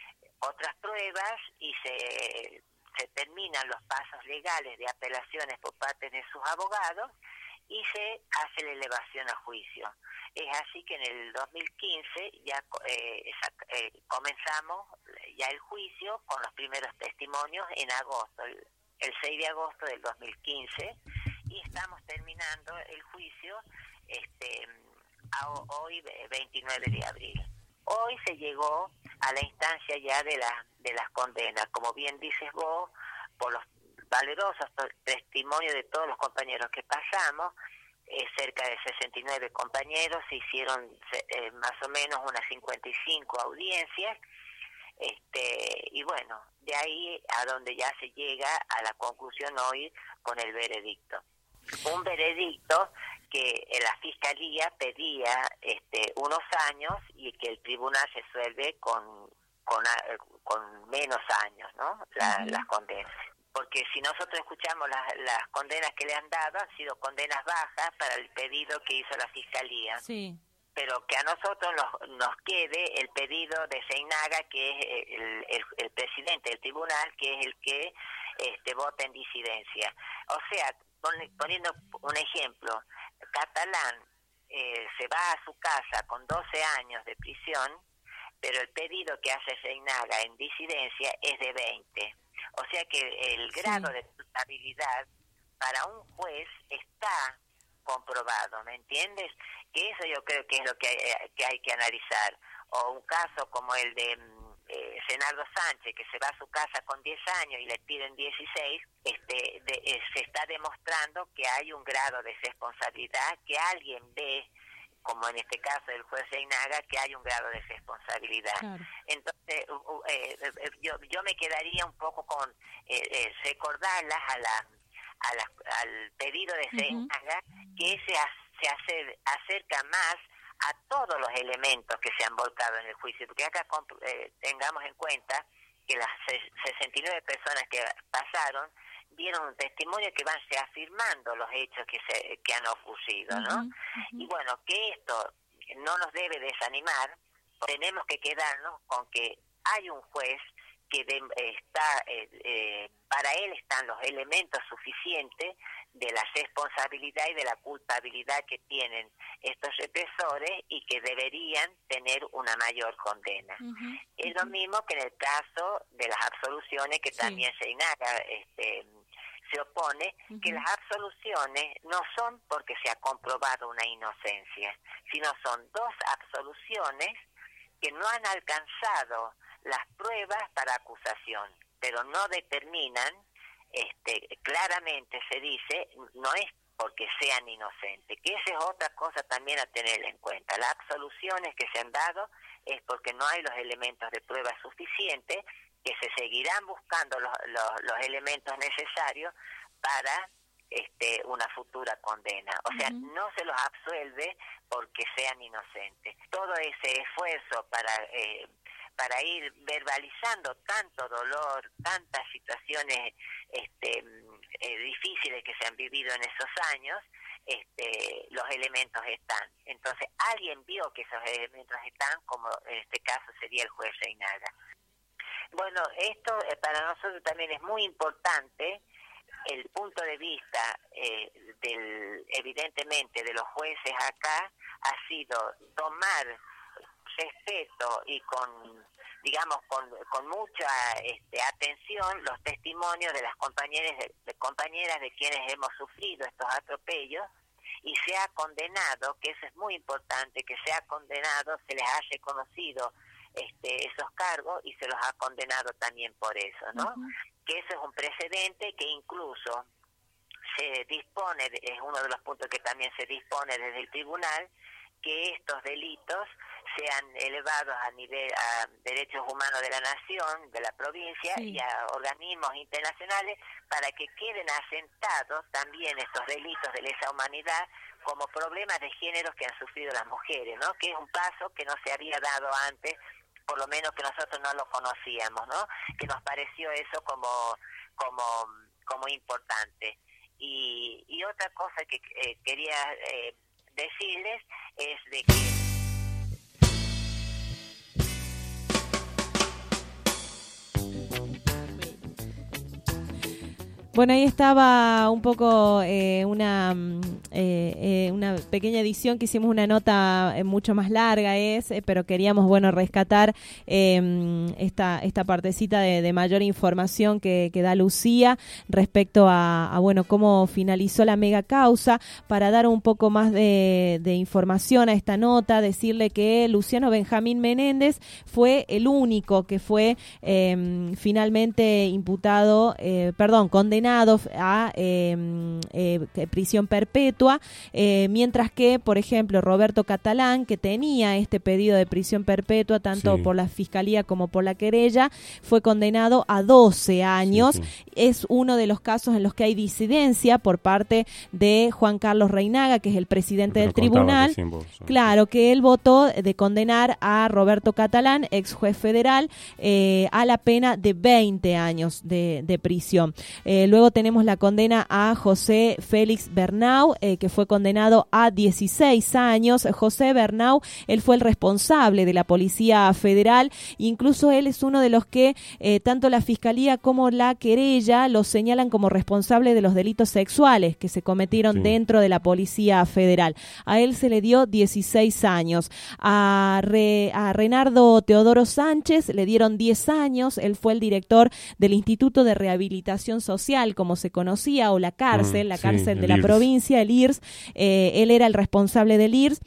otras pruebas y se, se terminan los pasos legales de apelaciones por parte de sus abogados y se hace la elevación a juicio. Es así que en el dos mil quince ya eh, esa, eh, comenzamos ya el juicio con los primeros testimonios en agosto, el, el seis de agosto del dos mil quince, y estamos terminando el juicio este, a, hoy veintinueve de abril. Hoy se llegó a la instancia ya de, la, de las condenas, como bien dices vos, por los valerosos testimonios de todos los compañeros que pasamos. Eh, cerca de sesenta y nueve compañeros, se hicieron eh, más o menos unas cincuenta y cinco audiencias, este y bueno, de ahí a donde ya se llega a la conclusión hoy con el veredicto. Un veredicto que la Fiscalía pedía este unos años y que el tribunal resuelve con, con, con menos años, ¿no? La, uh-huh. Las condenas. Porque si nosotros escuchamos las, las condenas que le han dado, han sido condenas bajas para el pedido que hizo la Fiscalía. Sí. Pero que a nosotros nos, nos quede el pedido de Seinaga, que es el, el, el presidente del tribunal, que es el que este, vota en disidencia. O sea, pon, poniendo un ejemplo, Catalán eh, se va a su casa con doce años de prisión, pero el pedido que hace Seinaga en disidencia es de veinte. O sea que el grado sí. de culpabilidad para un juez está comprobado, ¿me entiendes? Que eso yo creo que es lo que hay que, hay que analizar. O un caso como el de eh, Senardo Sánchez, que se va a su casa con diez años y le piden dieciséis, este, de, eh, se está demostrando que hay un grado de responsabilidad, que alguien ve, como en este caso del juez Seinaga, que hay un grado de responsabilidad. Claro. Entonces, uh, eh, eh, yo yo me quedaría un poco con eh, eh, recordarlas a la, a la al pedido de Seinaga, uh-huh. que se, se hace, acerca más a todos los elementos que se han volcado en el juicio, porque acá eh, tengamos en cuenta que las sesenta y nueve personas que pasaron dieron un testimonio que van reafirmando los hechos que se que han ocurrido, ¿no? Uh-huh, uh-huh. Y bueno, que esto no nos debe desanimar, tenemos que quedarnos con que hay un juez que de, está eh, eh, para él están los elementos suficientes de la responsabilidad y de la culpabilidad que tienen estos represores y que deberían tener una mayor condena. Uh-huh. Es lo mismo que en el caso de las absoluciones, que sí. también Reinaga este, se opone, uh-huh. que las absoluciones no son porque se ha comprobado una inocencia, sino son dos absoluciones que no han alcanzado las pruebas para acusación, pero no determinan, este, claramente se dice, no es porque sean inocentes, que esa es otra cosa también a tener en cuenta. Las absoluciones que se han dado es porque no hay los elementos de prueba suficientes, que se seguirán buscando los, los, los elementos necesarios para este, una futura condena. O sea, uh-huh. no se los absuelve porque sean inocentes. Todo ese esfuerzo para eh, para ir verbalizando tanto dolor, tantas situaciones este, eh, difíciles que se han vivido en esos años, este, los elementos están. Entonces, alguien vio que esos elementos están, como en este caso sería el juez Reinaga. Bueno, esto eh, para nosotros también es muy importante. El punto de vista, eh, del evidentemente, de los jueces acá ha sido tomar respeto y con, digamos, con, con mucha este, atención los testimonios de las compañeras de, de compañeras de quienes hemos sufrido estos atropellos, y se ha condenado, que eso es muy importante, que se ha condenado, se les ha reconocido este, esos cargos y se los ha condenado también por eso, ¿no? Uh-huh. Que eso es un precedente que incluso se dispone, es uno de los puntos que también se dispone desde el tribunal, que estos delitos sean elevados a nivel a derechos humanos de la nación, de la provincia, sí. y a organismos internacionales, para que queden asentados también estos delitos de lesa humanidad como problemas de género que han sufrido las mujeres, ¿no? Que es un paso que no se había dado antes, por lo menos que nosotros no lo conocíamos, ¿no? Que nos pareció eso como como como importante. Y, y otra cosa que eh, quería eh, decirles es de que bueno, ahí estaba un poco eh, una eh, eh, una pequeña edición que hicimos, una nota eh, mucho más larga es, eh, pero queríamos bueno rescatar eh, esta esta partecita de, de mayor información que, que da Lucía respecto a, a bueno cómo finalizó la mega causa, para dar un poco más de, de información a esta nota, decirle que Luciano Benjamín Menéndez fue el único que fue eh, finalmente imputado, eh, perdón, condenado a eh, eh, prisión perpetua, eh, mientras que, por ejemplo, Roberto Catalán, que tenía este pedido de prisión perpetua tanto sí. por la Fiscalía como por la querella, fue condenado a doce años. Sí, sí. Es uno de los casos en los que hay disidencia por parte de Juan Carlos Reinaga, que es el presidente del tribunal. Vos, claro, que él votó de condenar a Roberto Catalán, ex juez federal, eh, a la pena de veinte años de, de prisión. Eh, Luego tenemos la condena a José Félix Bernau, eh, que fue condenado a dieciséis años. José Bernau, él fue el responsable de la Policía Federal, incluso él es uno de los que eh, tanto la Fiscalía como la querella lo señalan como responsable de los delitos sexuales que se cometieron sí. dentro de la Policía Federal. A él se le dio dieciséis años. A, Re, a Renardo Teodoro Sánchez le dieron diez años. Él fue el director del Instituto de Rehabilitación Social, como se conocía, o la cárcel, mm, la cárcel sí, de la I R S. Provincia, el I R S. Eh, él era el responsable del I R S.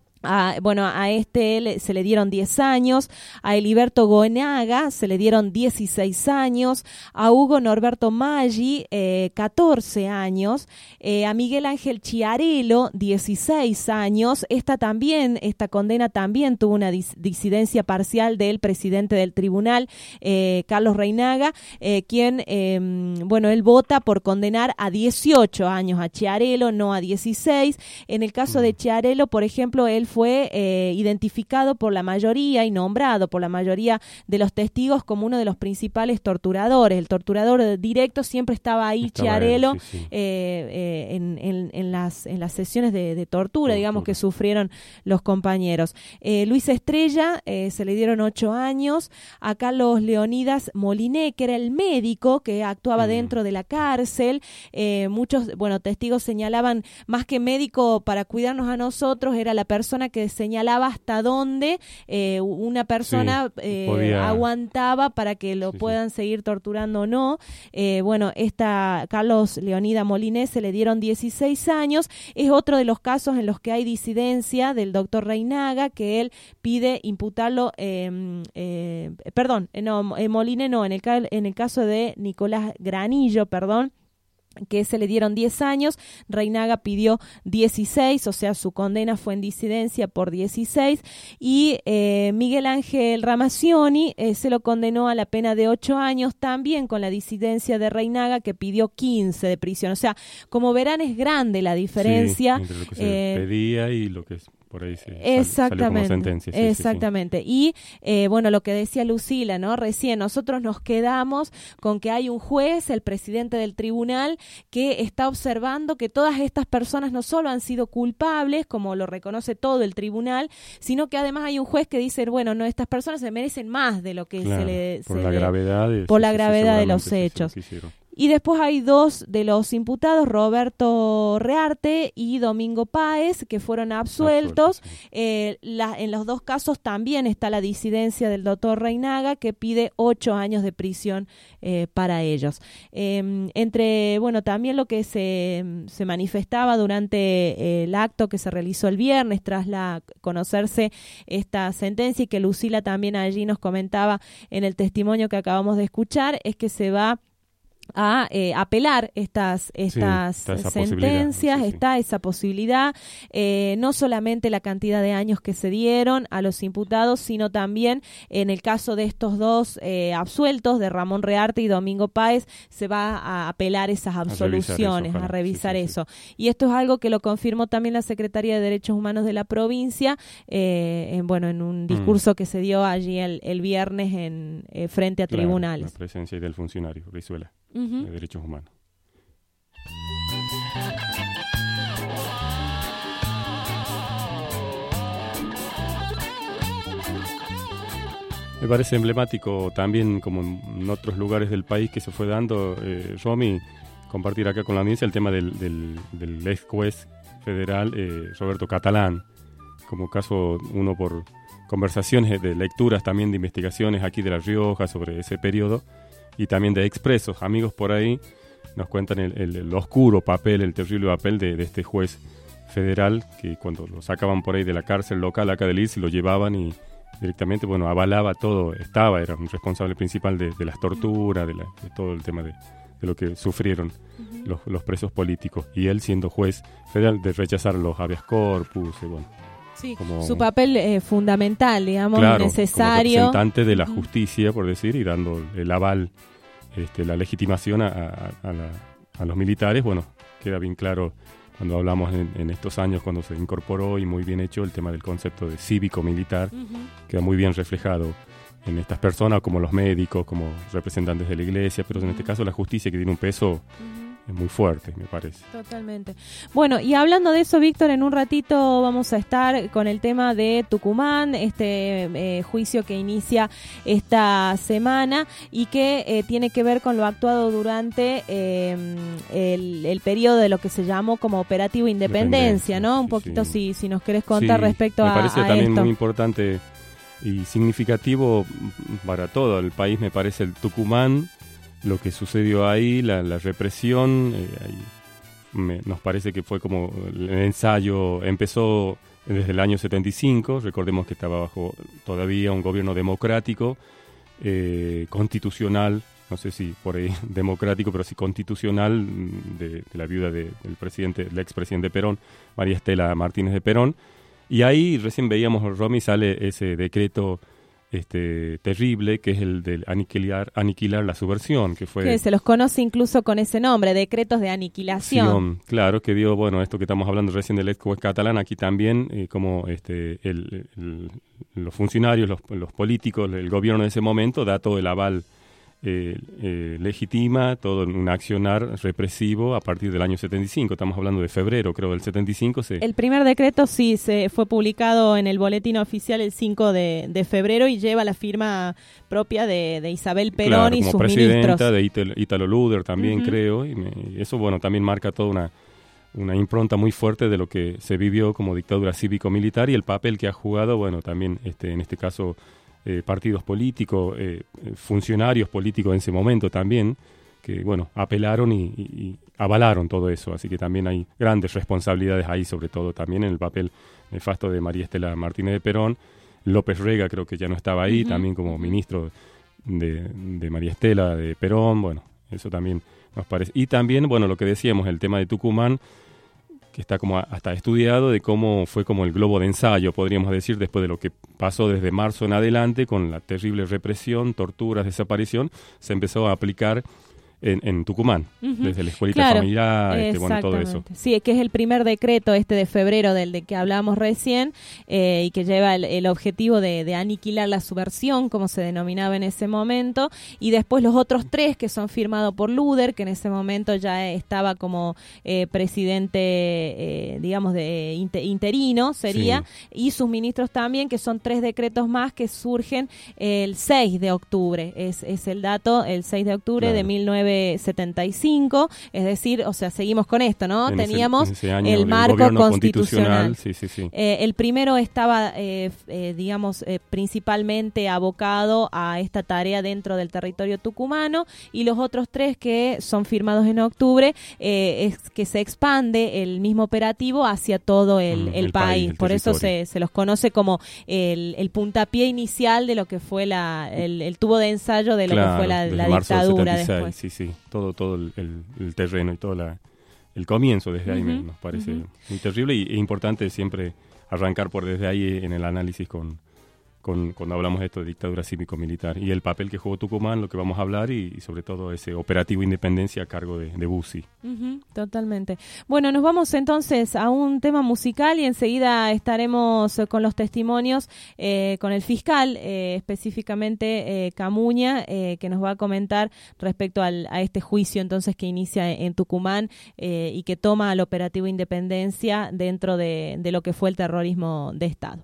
A, bueno, a este él, se le dieron diez años, a Heliberto Goenaga se le dieron dieciséis años, a Hugo Norberto Maggi eh, catorce años, eh, a Miguel Ángel Chiarello dieciséis años. Esta también, esta condena también tuvo una dis- disidencia parcial del presidente del tribunal, eh, Carlos Reinaga, eh, quien, eh, bueno, él vota por condenar a dieciocho años a Chiarello, no a dieciséis. En el caso de Chiarello, por ejemplo, él fue eh, identificado por la mayoría y nombrado por la mayoría de los testigos como uno de los principales torturadores. El torturador directo siempre estaba ahí, estaba Chiarello, él, sí, sí. Eh, eh, en, en, en, las, en las sesiones de, de tortura, tortura, digamos, que sufrieron los compañeros. Eh, Luis Estrella, eh, se le dieron ocho años. A Carlos Leonidas Moliné, que era el médico que actuaba mm. dentro de la cárcel. Eh, muchos, bueno, testigos señalaban, más que médico para cuidarnos a nosotros, era la persona que señalaba hasta dónde eh, una persona sí, eh, podía... aguantaba para que lo sí, puedan sí. seguir torturando o no. Eh, bueno, esta Carlos Leonidas Moliné se le dieron dieciséis años. Es otro de los casos en los que hay disidencia del doctor Reinaga, que él pide imputarlo, eh, eh, perdón, no, eh, Moliné no, en el, en el caso de Nicolás Granillo, perdón, que se le dieron diez años, Reinaga pidió dieciséis, o sea, su condena fue en disidencia por dieciséis, y eh, Miguel Ángel Ramacioni eh, se lo condenó a la pena de ocho años, también con la disidencia de Reinaga, que pidió quince de prisión. O sea, como verán, es grande la diferencia. Sí, entre lo que se eh, pedía y lo que es... Por ahí se exactamente, salió como sentencia. Sí, exactamente. Sí, sí. Y eh, bueno, lo que decía Lucila, ¿no? Recién nosotros nos quedamos con que hay un juez, el presidente del tribunal, que está observando que todas estas personas no solo han sido culpables, como lo reconoce todo el tribunal, sino que además hay un juez que dice, bueno, no, estas personas se merecen más de lo que claro, se le... Por se la le, gravedad de, por sí, la sí, gravedad de los hechos. Y después hay dos de los imputados, Roberto Rearte y Domingo Páez, que fueron absueltos. Absuelto, sí. eh, la, en los dos casos también está la disidencia del doctor Reinaga, que pide ocho años de prisión eh, para ellos. Eh, entre, bueno, también lo que se, se manifestaba durante eh, el acto que se realizó el viernes, tras la conocerse esta sentencia, y que Lucila también allí nos comentaba en el testimonio que acabamos de escuchar, es que se va a eh, apelar estas estas sí, está sentencias, sí, sí. está esa posibilidad, eh, no solamente la cantidad de años que se dieron a los imputados, sino también en el caso de estos dos eh, absueltos, de Ramón Rearte y Domingo Páez, se va a apelar esas absoluciones, a revisar eso. A revisar sí, sí, eso. Sí. Y esto es algo que lo confirmó también la Secretaría de Derechos Humanos de la provincia, eh, en, bueno, en un discurso mm. que se dio allí el, el viernes en eh, frente a claro, tribunales. La presencia del funcionario, Brizuela. Uh-huh. De derechos humanos. Me parece emblemático también, como en otros lugares del país que se fue dando, eh, Romy, compartir acá con la audiencia el tema del, del, del ex juez federal eh, Roberto Catalán, como caso uno por conversaciones de lecturas también de investigaciones aquí de La Rioja sobre ese periodo, y también de expresos, amigos por ahí, nos cuentan el, el, el oscuro papel, el terrible papel de, de este juez federal, que cuando lo sacaban por ahí de la cárcel local acá del I R S, lo llevaban y directamente, bueno, avalaba todo, estaba, era un responsable principal de, de las torturas, de, la, de todo el tema de, de lo que sufrieron uh-huh. los, los presos políticos, y él siendo juez federal, de rechazar los habeas corpus, y bueno. Sí, como, su papel eh, fundamental, digamos, claro, necesario. Como representante de la justicia, por decir, y dando el aval, este, la legitimación a, a, a, la, a los militares. Bueno, queda bien claro cuando hablamos en, en estos años, cuando se incorporó y muy bien hecho el tema del concepto de cívico-militar, uh-huh. queda muy bien reflejado en estas personas, como los médicos, como representantes de la iglesia, pero uh-huh. en este caso la justicia, que tiene un peso... Uh-huh. Es muy fuerte, me parece. Totalmente. Bueno, y hablando de eso, Víctor, en un ratito vamos a estar con el tema de Tucumán, este eh, juicio que inicia esta semana y que eh, tiene que ver con lo actuado durante eh, el, el periodo de lo que se llamó como Operativo Independencia, ¿no? Un sí, poquito sí. Si, si nos querés contar sí, respecto a, a esto. Me parece también muy importante y significativo para todo el país, me parece, el Tucumán. Lo que sucedió ahí, la, la represión, eh, ahí me, nos parece que fue como el ensayo, empezó desde el año setenta y cinco, recordemos que estaba bajo todavía un gobierno democrático, eh, constitucional, no sé si por ahí democrático, pero sí constitucional, de, de la viuda de, del presidente, del expresidente Perón, María Estela Martínez de Perón, y ahí recién veíamos, Romy, sale ese decreto este terrible, que es el de aniquilar, aniquilar la subversión, que fue... Que se los conoce incluso con ese nombre, decretos de aniquilación. Sí, claro, que dio, bueno, esto que estamos hablando recién del ex juez catalán, aquí también, eh, como este el, el, los funcionarios, los, los políticos, el gobierno de ese momento da todo el aval, eh, eh, legitima todo un accionar represivo a partir del año setenta y cinco. Estamos hablando de febrero, creo, del setenta y cinco. Se... El primer decreto sí se fue publicado en el boletín oficial el cinco de, de febrero y lleva la firma propia de, de Isabel Perón, claro, y sus ministros. Como presidenta de Italo, Italo Luder también, uh-huh. creo, y, me, y eso, bueno, también marca toda una, una impronta muy fuerte de lo que se vivió como dictadura cívico-militar y el papel que ha jugado, bueno, también este, en este caso... Eh, partidos políticos, eh, funcionarios políticos en ese momento también, que bueno, apelaron y, y, y avalaron todo eso, así que también hay grandes responsabilidades ahí, sobre todo también en el papel nefasto de María Estela Martínez de Perón. López Rega creo que ya no estaba ahí, uh-huh. también como ministro de, de María Estela de Perón, bueno, eso también nos parece. Y también, bueno, lo que decíamos, el tema de Tucumán, que está como hasta estudiado de cómo fue como el globo de ensayo, podríamos decir, después de lo que pasó desde marzo en adelante con la terrible represión, torturas, desaparición, se empezó a aplicar en, en Tucumán, uh-huh. desde la escuelita claro, familiar, este, bueno, todo eso. Sí, es que es el primer decreto este de febrero del de que hablábamos recién eh, y que lleva el, el objetivo de, de aniquilar la subversión, como se denominaba en ese momento, y después los otros tres que son firmados por Luder, que en ese momento ya estaba como eh, presidente, eh, digamos, de inter, interino, sería, sí. y sus ministros también, que son tres decretos más que surgen el seis de octubre, es, es el dato, el seis de octubre claro. de mil novecientos setenta y cinco, es decir, o sea, seguimos con esto, ¿no? En Teníamos ese, en ese el marco constitucional. constitucional. Sí, sí, sí. Eh, el primero estaba, eh, eh, digamos, eh, principalmente abocado a esta tarea dentro del territorio tucumano, y los otros tres que son firmados en octubre, eh, es que se expande el mismo operativo hacia todo el, mm, el, el país. país el Por territorio. eso se, se los conoce como el, el puntapié inicial de lo que fue la, el, el tubo de ensayo de lo claro, que fue la, la dictadura después. Sí, sí, todo todo el, el, el terreno y todo la, el comienzo desde ahí uh-huh. me, nos parece uh-huh. muy terrible y es importante siempre arrancar por desde ahí en el análisis con, con cuando hablamos de esto de dictadura cívico-militar y el papel que jugó Tucumán, lo que vamos a hablar y, y sobre todo ese operativo Independencia a cargo de, de Bussi. Uh-huh, totalmente. Bueno, nos vamos entonces a un tema musical y enseguida estaremos con los testimonios eh, con el fiscal, eh, específicamente eh, Camuña, eh, que nos va a comentar respecto al, a este juicio entonces que inicia en Tucumán eh, y que toma al operativo Independencia dentro de, de lo que fue el terrorismo de Estado.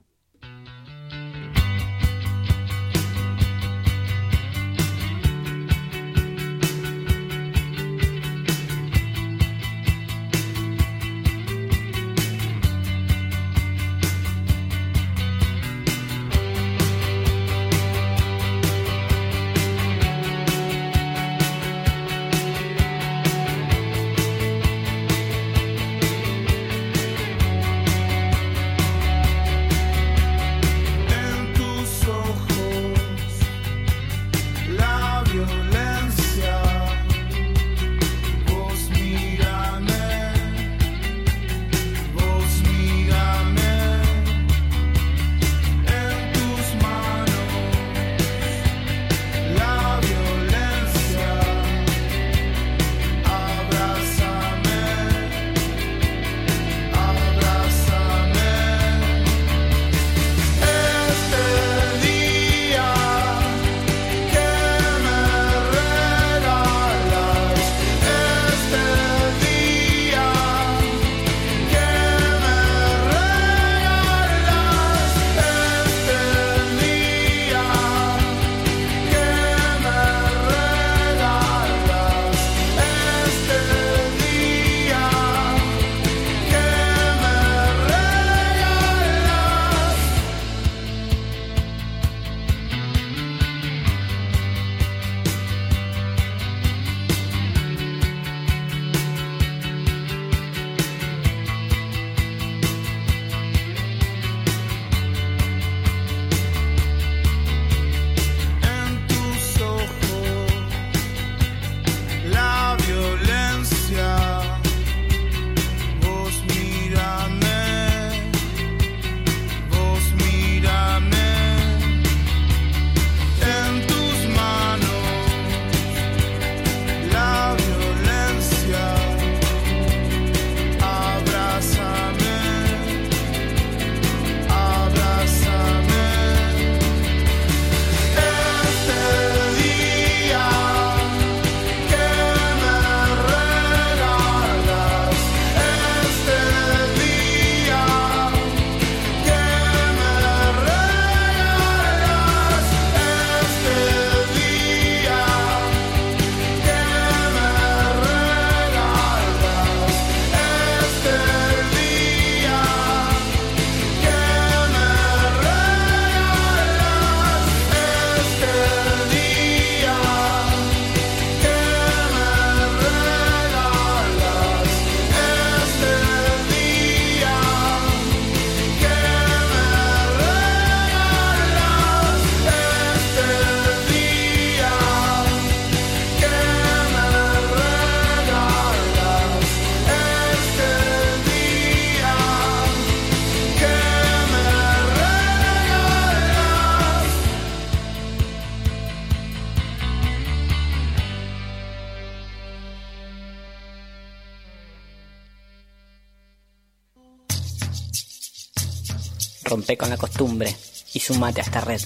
Rompe con la costumbre y sumate a esta red.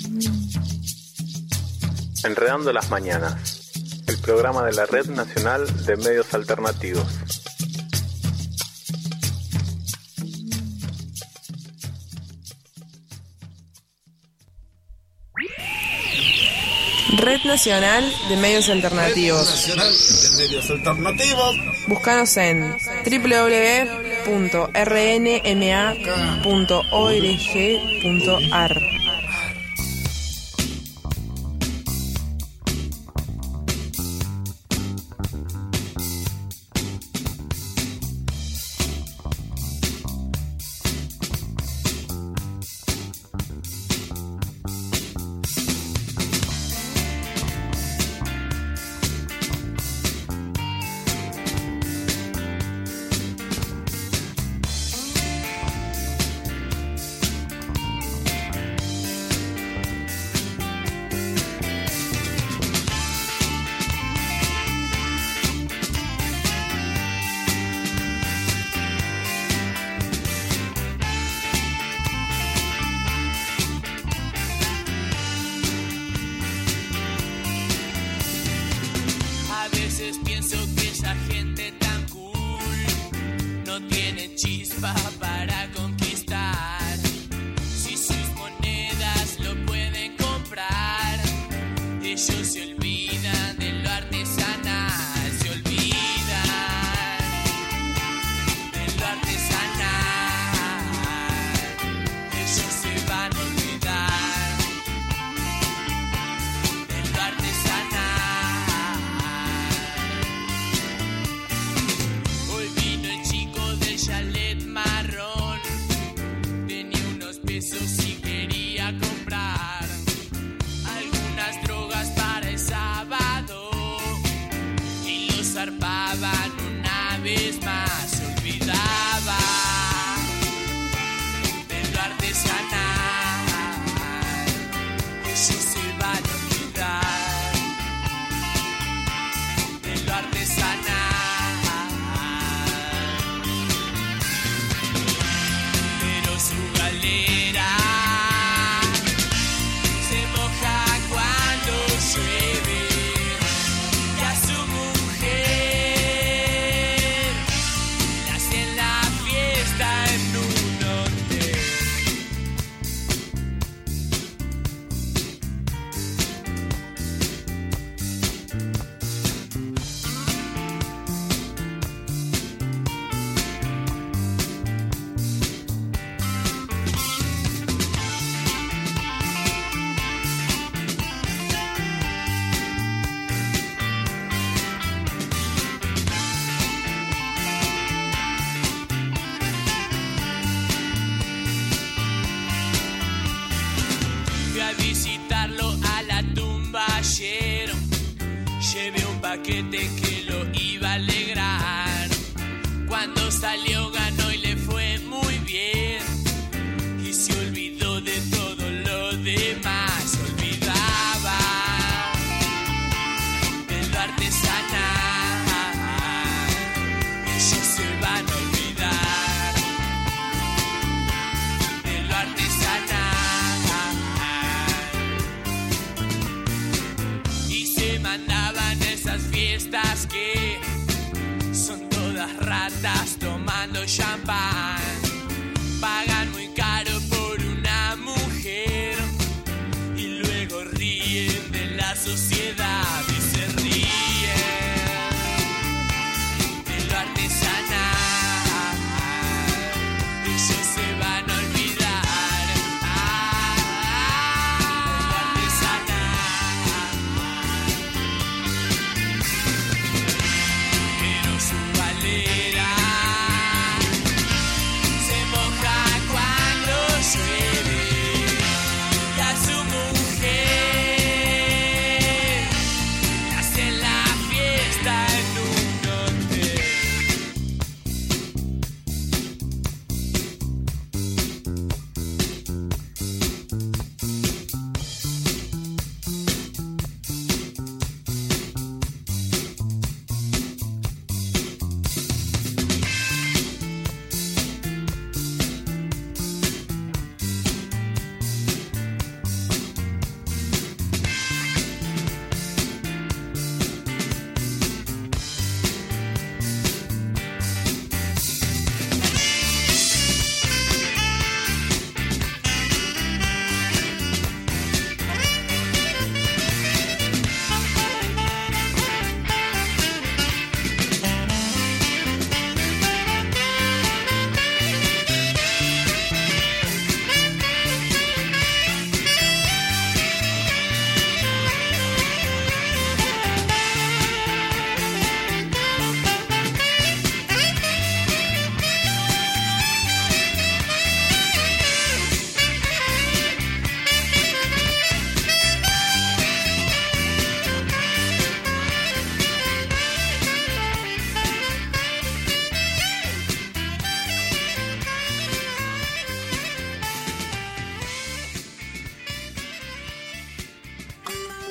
Enredando las mañanas, el programa de la Red Nacional de Medios Alternativos. Red Nacional de Medios Alternativos. Red Nacional de Medios Alternativos. Búscanos en doble u doble u doble u punto r n m a punto org punto a r. Llevé un paquete que lo iba a alegrar. Cuando salió ganó y le fue muy bien. Y se olvidó de todo lo demás. Se olvidaba de lo artesanal. Ellos se van a olvidar de lo artesanal. Y se mandaban esas fiestas que son todas ratas tomando champán. Pagan muy caro por una mujer y luego ríen de la sociedad y se ríen de lo artesanal. Ellos se van a olvidar ah, de lo artesanal. Pero su valera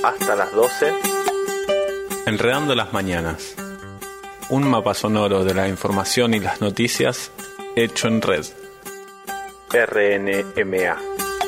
hasta las doce, Enredando las Mañanas. Un mapa sonoro de la información y las noticias hecho en red. R N M A.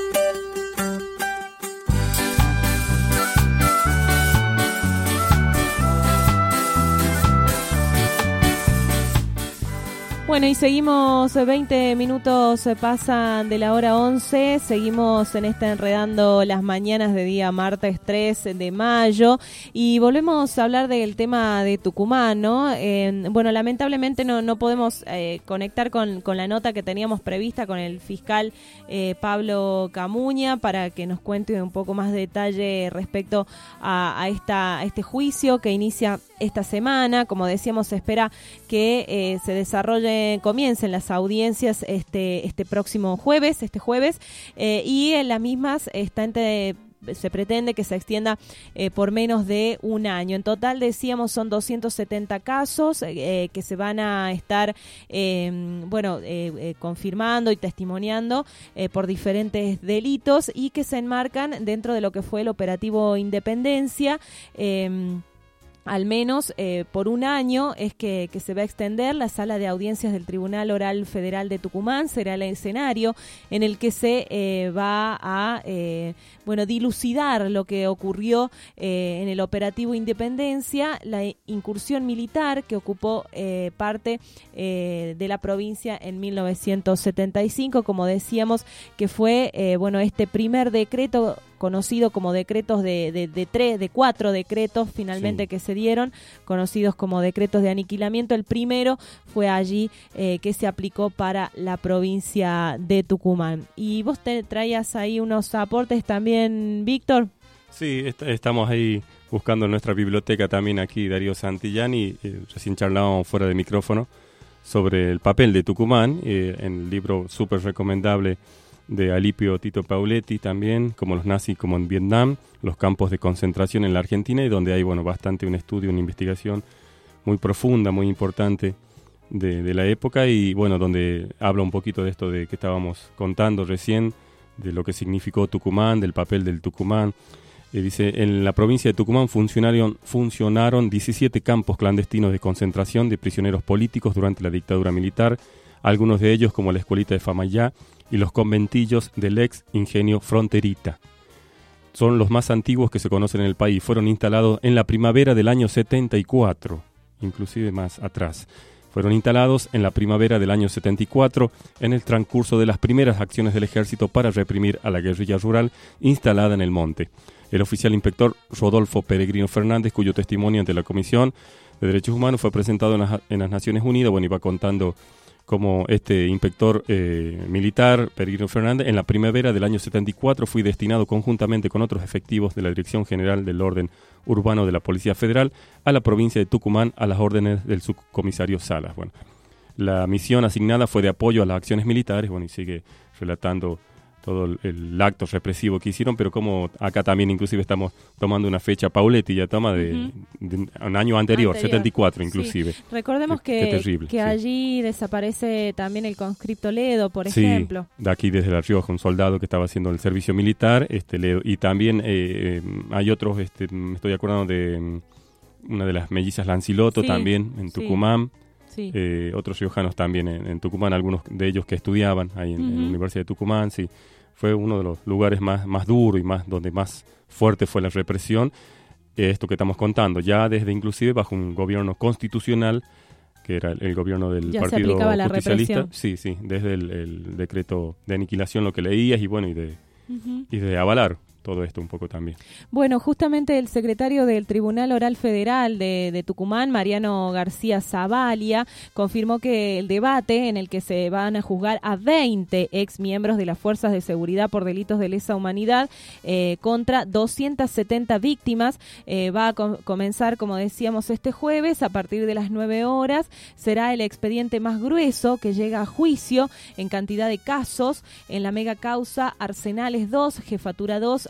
Bueno, y seguimos, veinte minutos pasan de la hora once, seguimos en esta Enredando las Mañanas de día martes tres de mayo y volvemos a hablar del tema de Tucumán, ¿no? Eh, bueno, lamentablemente no, no podemos eh, conectar con, con la nota que teníamos prevista con el fiscal eh, Pablo Camuña para que nos cuente un poco más de detalle respecto a, a, esta, a este juicio que inicia esta semana. Como decíamos, se espera que eh, se desarrolle comiencen las audiencias este este próximo jueves, este jueves, eh, y en las mismas está entre, se pretende que se extienda eh, por menos de un año. En total, decíamos, son doscientos setenta casos eh, que se van a estar eh, bueno eh, eh, confirmando y testimoniando eh, por diferentes delitos y que se enmarcan dentro de lo que fue el operativo Independencia. Eh, Al menos eh, por un año es que, que se va a extender. La sala de audiencias del Tribunal Oral Federal de Tucumán será el escenario en el que se eh, va a eh, bueno dilucidar lo que ocurrió eh, en el operativo Independencia, la incursión militar que ocupó eh, parte eh, de la provincia en mil novecientos setenta y cinco, como decíamos, que fue eh, bueno este primer decreto conocido como decretos de, de, de tres, de cuatro decretos finalmente sí. que se dieron, conocidos como decretos de aniquilamiento. El primero fue allí eh, que se aplicó para la provincia de Tucumán. Y vos te traías ahí unos aportes también, Víctor. Sí, est- estamos ahí buscando en nuestra biblioteca también aquí, Darío Santillani, eh, recién charlábamos fuera de micrófono sobre el papel de Tucumán, eh, en el libro súper recomendable de Alipio Tito Pauletti también, como los nazis como en Vietnam, los campos de concentración en la Argentina, y donde hay bueno bastante un estudio, una investigación muy profunda, muy importante de, de la época, y bueno, donde habla un poquito de esto de que estábamos contando recién, de lo que significó Tucumán, del papel del Tucumán. Eh, dice, en la provincia de Tucumán funcionaron, funcionaron diecisiete campos clandestinos de concentración de prisioneros políticos durante la dictadura militar, algunos de ellos como la escuelita de Famayá y los conventillos del ex ingenio Fronterita. Son los más antiguos que se conocen en el país. Fueron instalados en la primavera del año setenta y cuatro, inclusive más atrás. Fueron instalados en la primavera del año setenta y cuatro en el transcurso de las primeras acciones del ejército para reprimir a la guerrilla rural instalada en el monte. El oficial inspector Rodolfo Peregrino Fernández, cuyo testimonio ante la Comisión de Derechos Humanos fue presentado en las, en las Naciones Unidas, bueno, iba contando como este inspector eh, militar, Peregrino Fernández, en la primavera del año setenta y cuatro fui destinado conjuntamente con otros efectivos de la Dirección General del Orden Urbano de la Policía Federal a la provincia de Tucumán a las órdenes del subcomisario Salas. Bueno, la misión asignada fue de apoyo a las acciones militares, bueno, y sigue relatando todo el, el acto represivo que hicieron, pero como acá también inclusive estamos tomando una fecha, Pauletti ya toma de, uh-huh. de, de un año anterior, anterior, setenta y cuatro inclusive. Sí. Recordemos que, qué terrible, que sí. allí desaparece también el conscripto Ledo, por sí, ejemplo. De aquí desde La Rioja, un soldado que estaba haciendo el servicio militar, este Ledo, y también eh, eh, hay otros, este, me estoy acordando de um, una de las mellizas Lanciloto sí, también en Tucumán. Sí. Eh, otros riojanos también en, en Tucumán, algunos de ellos que estudiaban ahí en, uh-huh. en la Universidad de Tucumán, sí. Fue uno de los lugares más, más duros y más donde más fuerte fue la represión. Eh, esto que estamos contando, ya desde inclusive bajo un gobierno constitucional, que era el, el gobierno del ya Partido Justicialista. Sí, sí, desde el, el decreto de aniquilación lo que leías y bueno, y de, uh-huh. y de avalar todo esto un poco también. Bueno, justamente el secretario del Tribunal Oral Federal de, de Tucumán, Mariano García Zavalia, confirmó que el debate en el que se van a juzgar a veinte ex miembros de las fuerzas de seguridad por delitos de lesa humanidad eh, contra doscientas setenta víctimas eh, va a com- comenzar, como decíamos, este jueves a partir de las nueve horas. Será el expediente más grueso que llega a juicio en cantidad de casos en la mega causa Arsenales dos, Jefatura dos,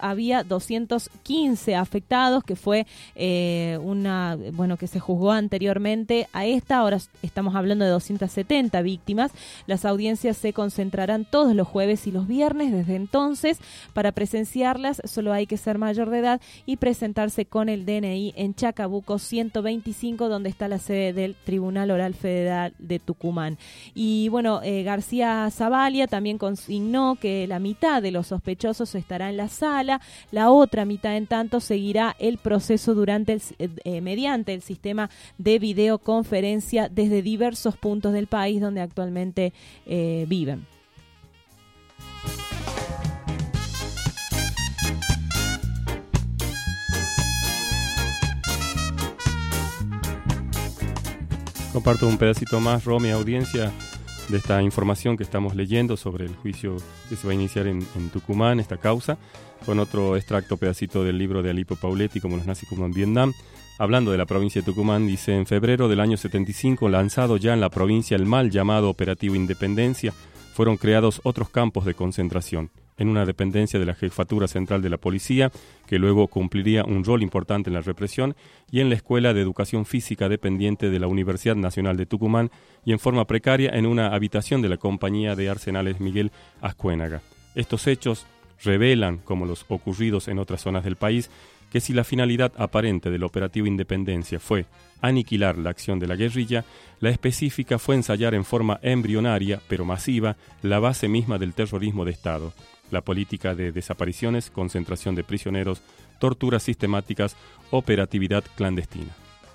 había doscientos quince afectados, que fue eh, una, bueno, que se juzgó anteriormente a esta. Ahora estamos hablando de doscientas setenta víctimas. Las audiencias se concentrarán todos los jueves y los viernes. Desde entonces, para presenciarlas, solo hay que ser mayor de edad y presentarse con el D N I en Chacabuco ciento veinticinco, donde está la sede del Tribunal Oral Federal de Tucumán. Y bueno, eh, García Zavala también consignó que la mitad de los sospechosos estará en la sala, la otra mitad, en tanto, seguirá el proceso durante el, eh, mediante el sistema de videoconferencia desde diversos puntos del país donde actualmente eh, viven. Comparto un pedacito más, Romy, audiencia, de esta información que estamos leyendo sobre el juicio que se va a iniciar en, en Tucumán, esta causa, con otro extracto, pedacito del libro de Alipo Pauletti, Como los nazis como en Vietnam. Hablando de la provincia de Tucumán, dice: en febrero del año setenta y cinco, lanzado ya en la provincia el mal llamado Operativo Independencia, fueron creados otros campos de concentración, en una dependencia de la Jefatura Central de la Policía, que luego cumpliría un rol importante en la represión, y en la Escuela de Educación Física dependiente de la Universidad Nacional de Tucumán, y en forma precaria en una habitación de la Compañía de Arsenales Miguel Ascuénaga. Estos hechos revelan, como los ocurridos en otras zonas del país, que si la finalidad aparente del Operativo Independencia fue aniquilar la acción de la guerrilla, la específica fue ensayar en forma embrionaria, pero masiva, la base misma del terrorismo de Estado: la política de desapariciones, concentración de prisioneros, torturas sistemáticas, operatividad clandestina.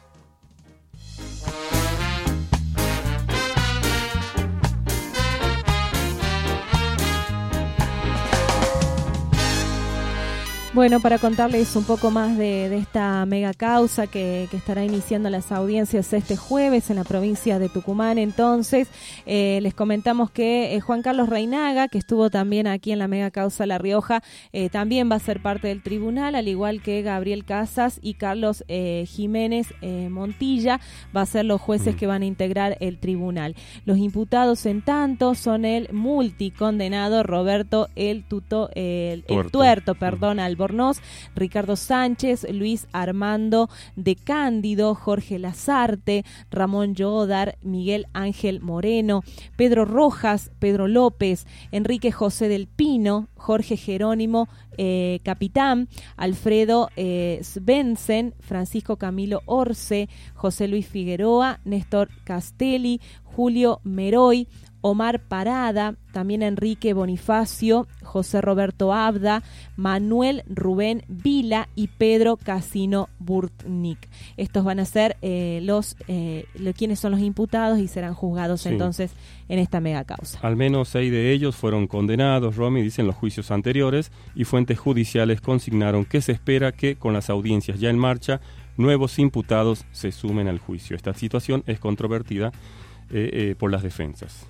Bueno, para contarles un poco más de, de esta mega causa que, que estará iniciando las audiencias este jueves en la provincia de Tucumán, entonces eh, les comentamos que eh, Juan Carlos Reinaga, que estuvo también aquí en la mega causa La Rioja, eh, también va a ser parte del tribunal, al igual que Gabriel Casas y Carlos eh, Jiménez eh, Montilla, va a ser los jueces que van a integrar el tribunal. Los imputados, en tanto, son el multicondenado Roberto El Tuto, eh, el, Tuerto. el Tuerto, perdón, Albornoz, Ricardo Sánchez, Luis Armando de Cándido, Jorge Lazarte, Ramón Yodar, Miguel Ángel Moreno, Pedro Rojas, Pedro López, Enrique José del Pino, Jorge Jerónimo eh, Capitán, Alfredo eh, Svensson, Francisco Camilo Orce, José Luis Figueroa, Néstor Castelli, Julio Meroy, Omar Parada, también Enrique Bonifacio, José Roberto Abda, Manuel Rubén Vila y Pedro Casino Burtnik. Estos van a ser eh, los eh, lo, quienes son los imputados y serán juzgados sí. entonces en esta mega causa. Al menos seis de ellos fueron condenados, Romy, dicen los juicios anteriores, y fuentes judiciales consignaron que se espera que, con las audiencias ya en marcha, nuevos imputados se sumen al juicio. Esta situación es controvertida eh, eh, por las defensas.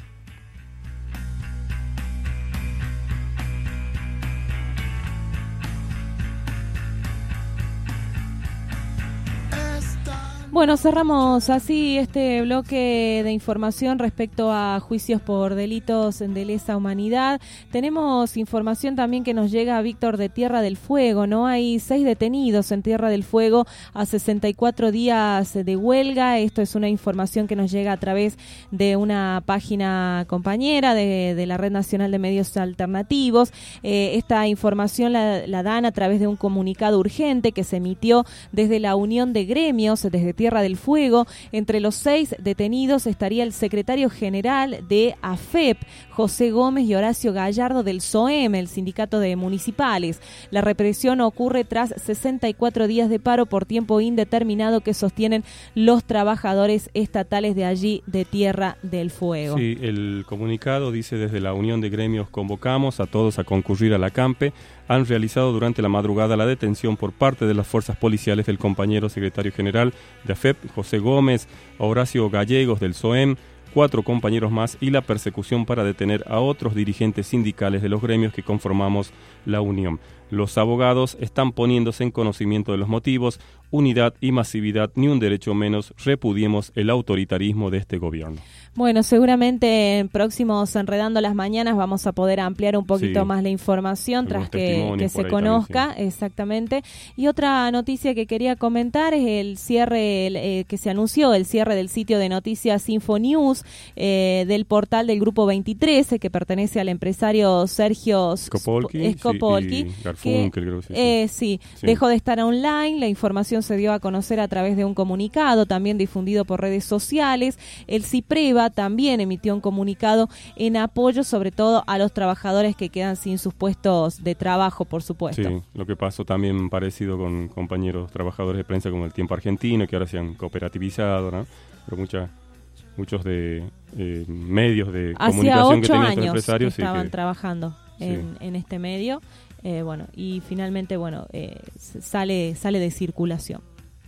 Bueno, cerramos así este bloque de información respecto a juicios por delitos de lesa humanidad. Tenemos información también que nos llega a Víctor de Tierra del Fuego, ¿no? Hay seis detenidos en Tierra del Fuego a sesenta y cuatro días de huelga. Esto es una información que nos llega a través de una página compañera de, de la Red Nacional de Medios Alternativos. Eh, esta información la, la dan a través de un comunicado urgente que se emitió desde la Unión de Gremios, desde Tierra del Fuego. Entre los seis detenidos estaría el secretario general de A F E P, José Gómez, y Horacio Gallardo del S O E M, el Sindicato de Municipales. La represión ocurre tras sesenta y cuatro días de paro por tiempo indeterminado que sostienen los trabajadores estatales de allí, de Tierra del Fuego. Sí, el comunicado dice: desde la Unión de Gremios convocamos a todos a concurrir a la CAMPE. Han realizado durante la madrugada la detención por parte de las fuerzas policiales del compañero secretario general de A F E P, José Gómez, Horacio Gallegos del S O E M, cuatro compañeros más, y la persecución para detener a otros dirigentes sindicales de los gremios que conformamos la Unión. Los abogados están poniéndose en conocimiento de los motivos, unidad y masividad, ni un derecho menos, repudiemos el autoritarismo de este gobierno. Bueno, seguramente en próximos Enredando las Mañanas vamos a poder ampliar un poquito Sí. más la información Algunos tras que, que testimonios se por ahí conozca, también, exactamente. Y otra noticia que quería comentar es el cierre, el, eh, que se anunció, el cierre del sitio de noticias Infonews, eh, del portal del Grupo veintitrés, que pertenece al empresario Sergio Skopolki, Skopolki, sí, y Garfunkel, que, creo que sí, sí. eh, sí, Sí. dejó de estar online. La información se dio a conocer a través de un comunicado, también difundido por redes sociales. El CIPREVA también emitió un comunicado en apoyo, sobre todo a los trabajadores que quedan sin sus puestos de trabajo, por supuesto. Sí, lo que pasó también parecido con compañeros trabajadores de prensa como El Tiempo Argentino, que ahora se han cooperativizado, ¿no? Pero mucha, muchos de eh, medios de Hacía comunicación que ocho tenían estos años empresarios que sí, estaban que- trabajando en, en este medio, eh, bueno, y finalmente, bueno, eh, s- sale sale de circulación.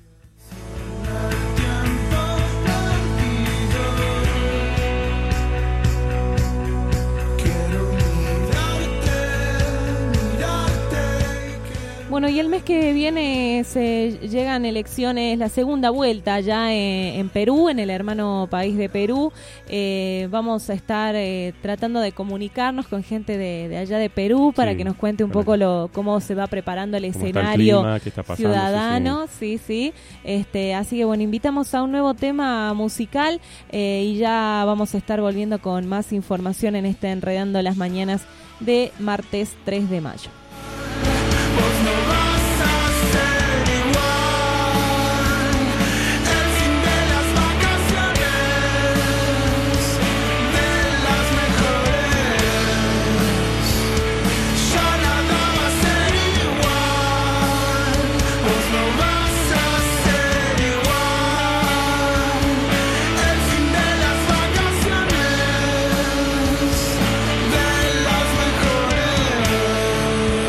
Bueno, y el mes que viene se llegan elecciones, la segunda vuelta ya en, en Perú, en el hermano país de Perú. Eh, vamos a estar eh, tratando de comunicarnos con gente de, de allá de Perú para Sí, que nos cuente un para poco lo cómo se va preparando el cómo está el escenario clima, qué está pasando, ciudadano. Sí, sí. Este, así que bueno, invitamos a un nuevo tema musical eh, y ya vamos a estar volviendo con más información en este Enredando las Mañanas de martes tres de mayo. De las mejores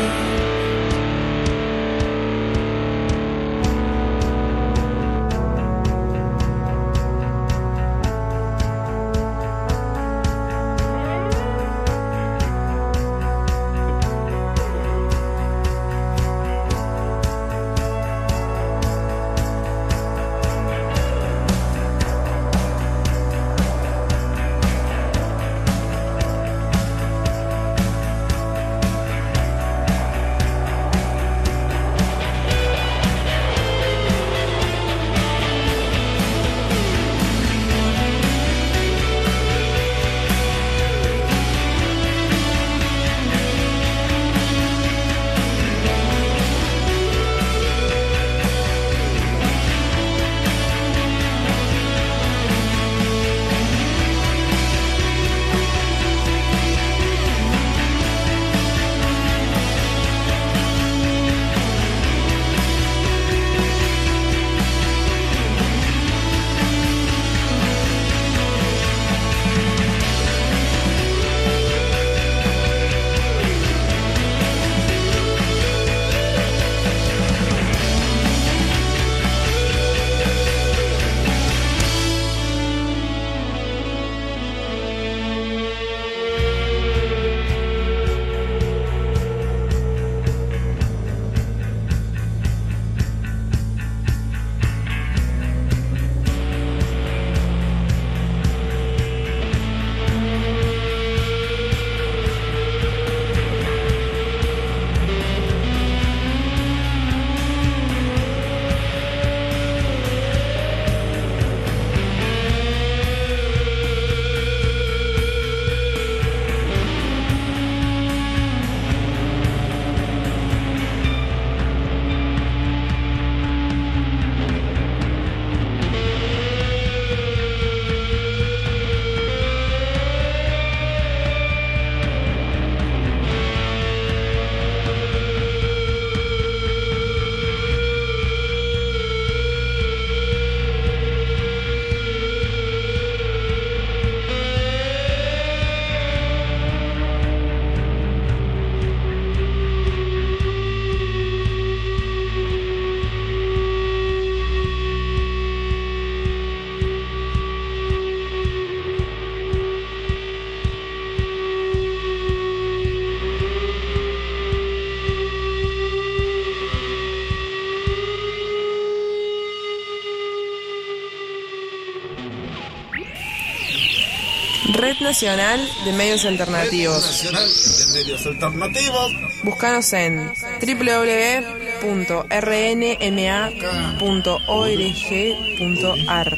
Red Nacional de Medios Alternativos. Red Nacional de Medios Alternativos. Búscanos en doble u doble u doble u punto r n m a punto org punto a r.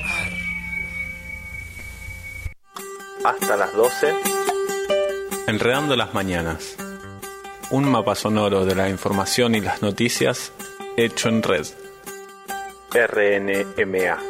Hasta las doce. Enredando las mañanas. Un mapa sonoro de la información y las noticias hecho en red. R N M A.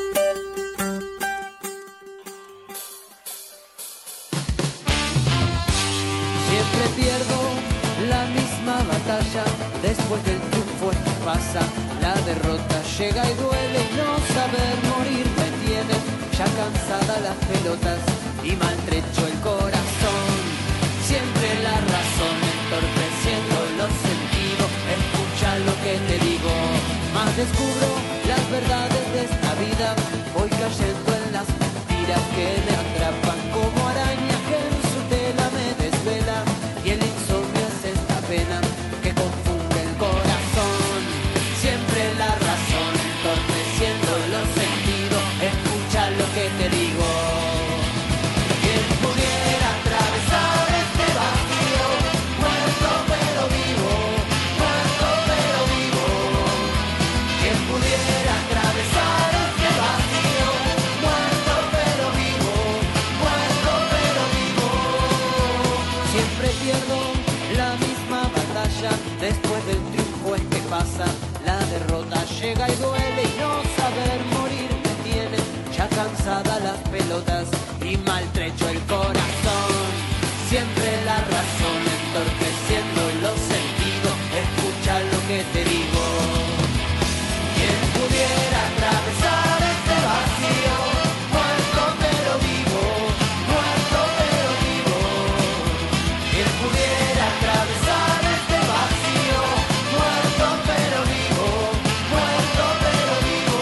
Siempre pierdo la misma batalla, después del triunfo es que pasa la derrota, llega y duele y no saber morir me tiene ya cansada las pelotas y maltrecho el corazón. Siempre la razón entorpeciendo los sentidos, escucha lo que te digo, más descubro las verdades de esta vida, voy cayendo en las mentiras que me atrapan como araña que en su tela me desvela, y el insomnio es esta pena que confunde el corazón. Siempre la razón entorpeciendo los sentidos, escucha lo que te digo. Quien pudiera atravesar este vacío, muerto pero vivo, muerto pero vivo. Quien pudiera atravesar este vacío, muerto pero vivo, muerto pero vivo. Siempre pierdo la misma batalla, después del triunfo es que pasa la derrota, llega y duele y no saber morir me tiene ya cansada las pelotas y maltrecho el corazón. Siempre la razón entorpeciendo los sentidos, escucha lo que te digo. Quien pudiera atravesar este vacío, muerto pero vivo, muerto pero vivo. Quien pudiera atravesar este vacío, muerto pero vivo, muerto pero vivo.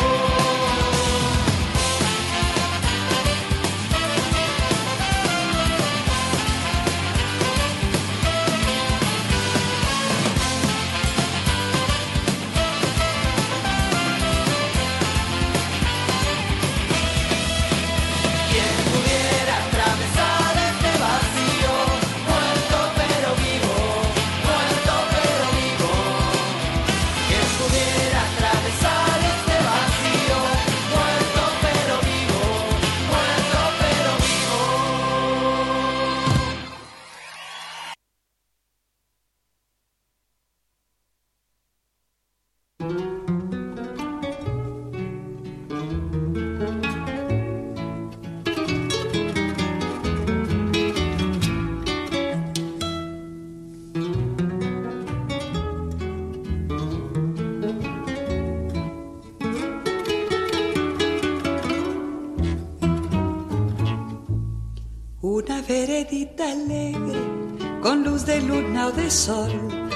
Quien pudiera atravesar este vacío, muerto pero vivo, muerto pero vivo. Quien pudiera atravesar este vacío, muerto pero vivo, muerto pero vivo. Una veredita alegre, con luz de luna o de sol,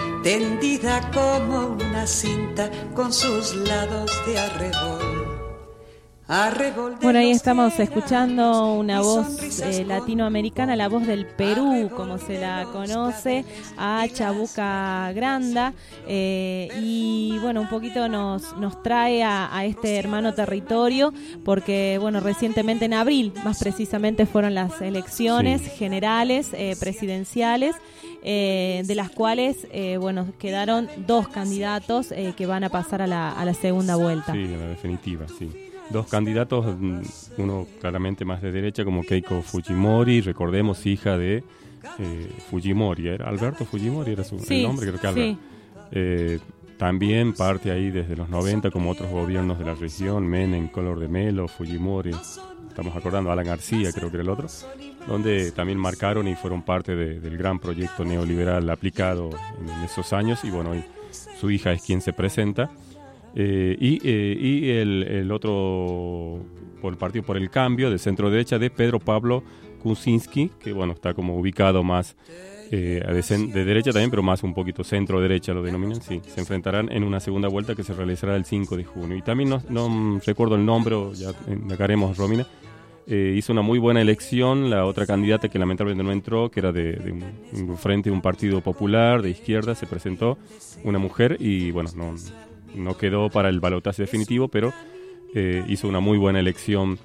tendida como una cinta con sus lados de arrebol. Arrebol de Bueno, ahí los estamos que escuchando una y voz sonrisas eh, latinoamericana, la voz del Perú, como se la conoce, a Chabuca Granda, eh, y bueno, un poquito nos, nos trae a, a este hermano territorio, porque bueno, recientemente en abril, más precisamente, fueron las elecciones Sí. generales, eh, presidenciales, eh, de las cuales, eh, bueno, quedaron dos candidatos eh, que van a pasar a la, a la segunda vuelta. Sí, en la definitiva, sí. Dos candidatos, uno claramente más de derecha como Keiko Fujimori, recordemos hija de eh, Fujimori, ¿era Alberto Fujimori? Era su Sí, el nombre, creo que Alberto. sí. Eh, también parte ahí desde los noventa como otros gobiernos de la región, Menem, Collor de Mello, Fujimori, estamos acordando, Alan García creo que era el otro, donde también marcaron y fueron parte de, del gran proyecto neoliberal aplicado en, en esos años, y bueno, hoy su hija es quien se presenta. Eh, y eh, y el, el otro por el partido por el cambio de centro derecha de Pedro Pablo Kuczynski, que bueno, está como ubicado más eh, de, cen- de derecha también, pero más un poquito centro derecha lo denominan. Sí, se enfrentarán en una segunda vuelta que se realizará el cinco de junio. Y también no, no recuerdo el nombre, ya indagaremos, Romina. Eh, hizo una muy buena elección la otra candidata que lamentablemente no entró, que era de, de un, un frente de un partido popular de izquierda, se presentó una mujer y bueno, no no quedó para el balotaje definitivo, pero eh, hizo una muy buena elección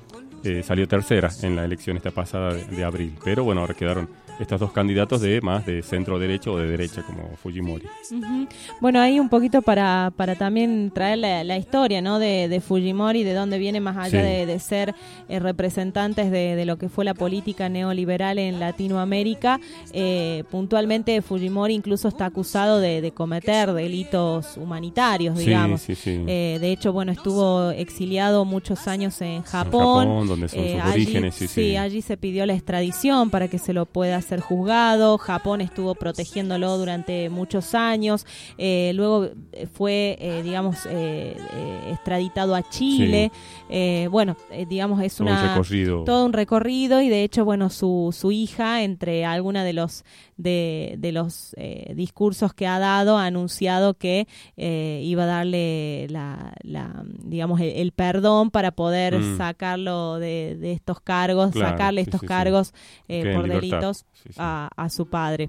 eh, salió tercera en la elección esta pasada de, de abril. Pero bueno, ahora quedaron estos dos candidatos de más de centro derecho o de derecha como Fujimori. Uh-huh. Bueno, ahí un poquito para, para también traer la, la historia, ¿no? de, de Fujimori, de dónde viene, más allá sí. de, de ser eh, representantes de, de lo que fue la política neoliberal en Latinoamérica. Eh, puntualmente Fujimori incluso está acusado de, de cometer delitos humanitarios, digamos. Sí, sí, sí. Eh, de hecho, bueno, estuvo exiliado muchos años en En Japón. Japón, donde son eh, sus allí, orígenes. Sí, sí, sí. allí se pidió la extradición para que se lo pueda ser juzgado. Japón estuvo protegiéndolo durante muchos años. Eh, luego fue, eh, digamos, eh, eh, extraditado a Chile. Sí. Eh, bueno, eh, digamos, es todo una un recorrido. todo un recorrido y de hecho, bueno, su su hija, entre alguna de los de, de los eh, discursos que ha dado, ha anunciado que eh, iba a darle la, la digamos, el, el perdón para poder mm. sacarlo de, de estos cargos, claro, sacarle sí, estos sí, cargos sí. Eh, por delitos sí, sí. A, a su padre.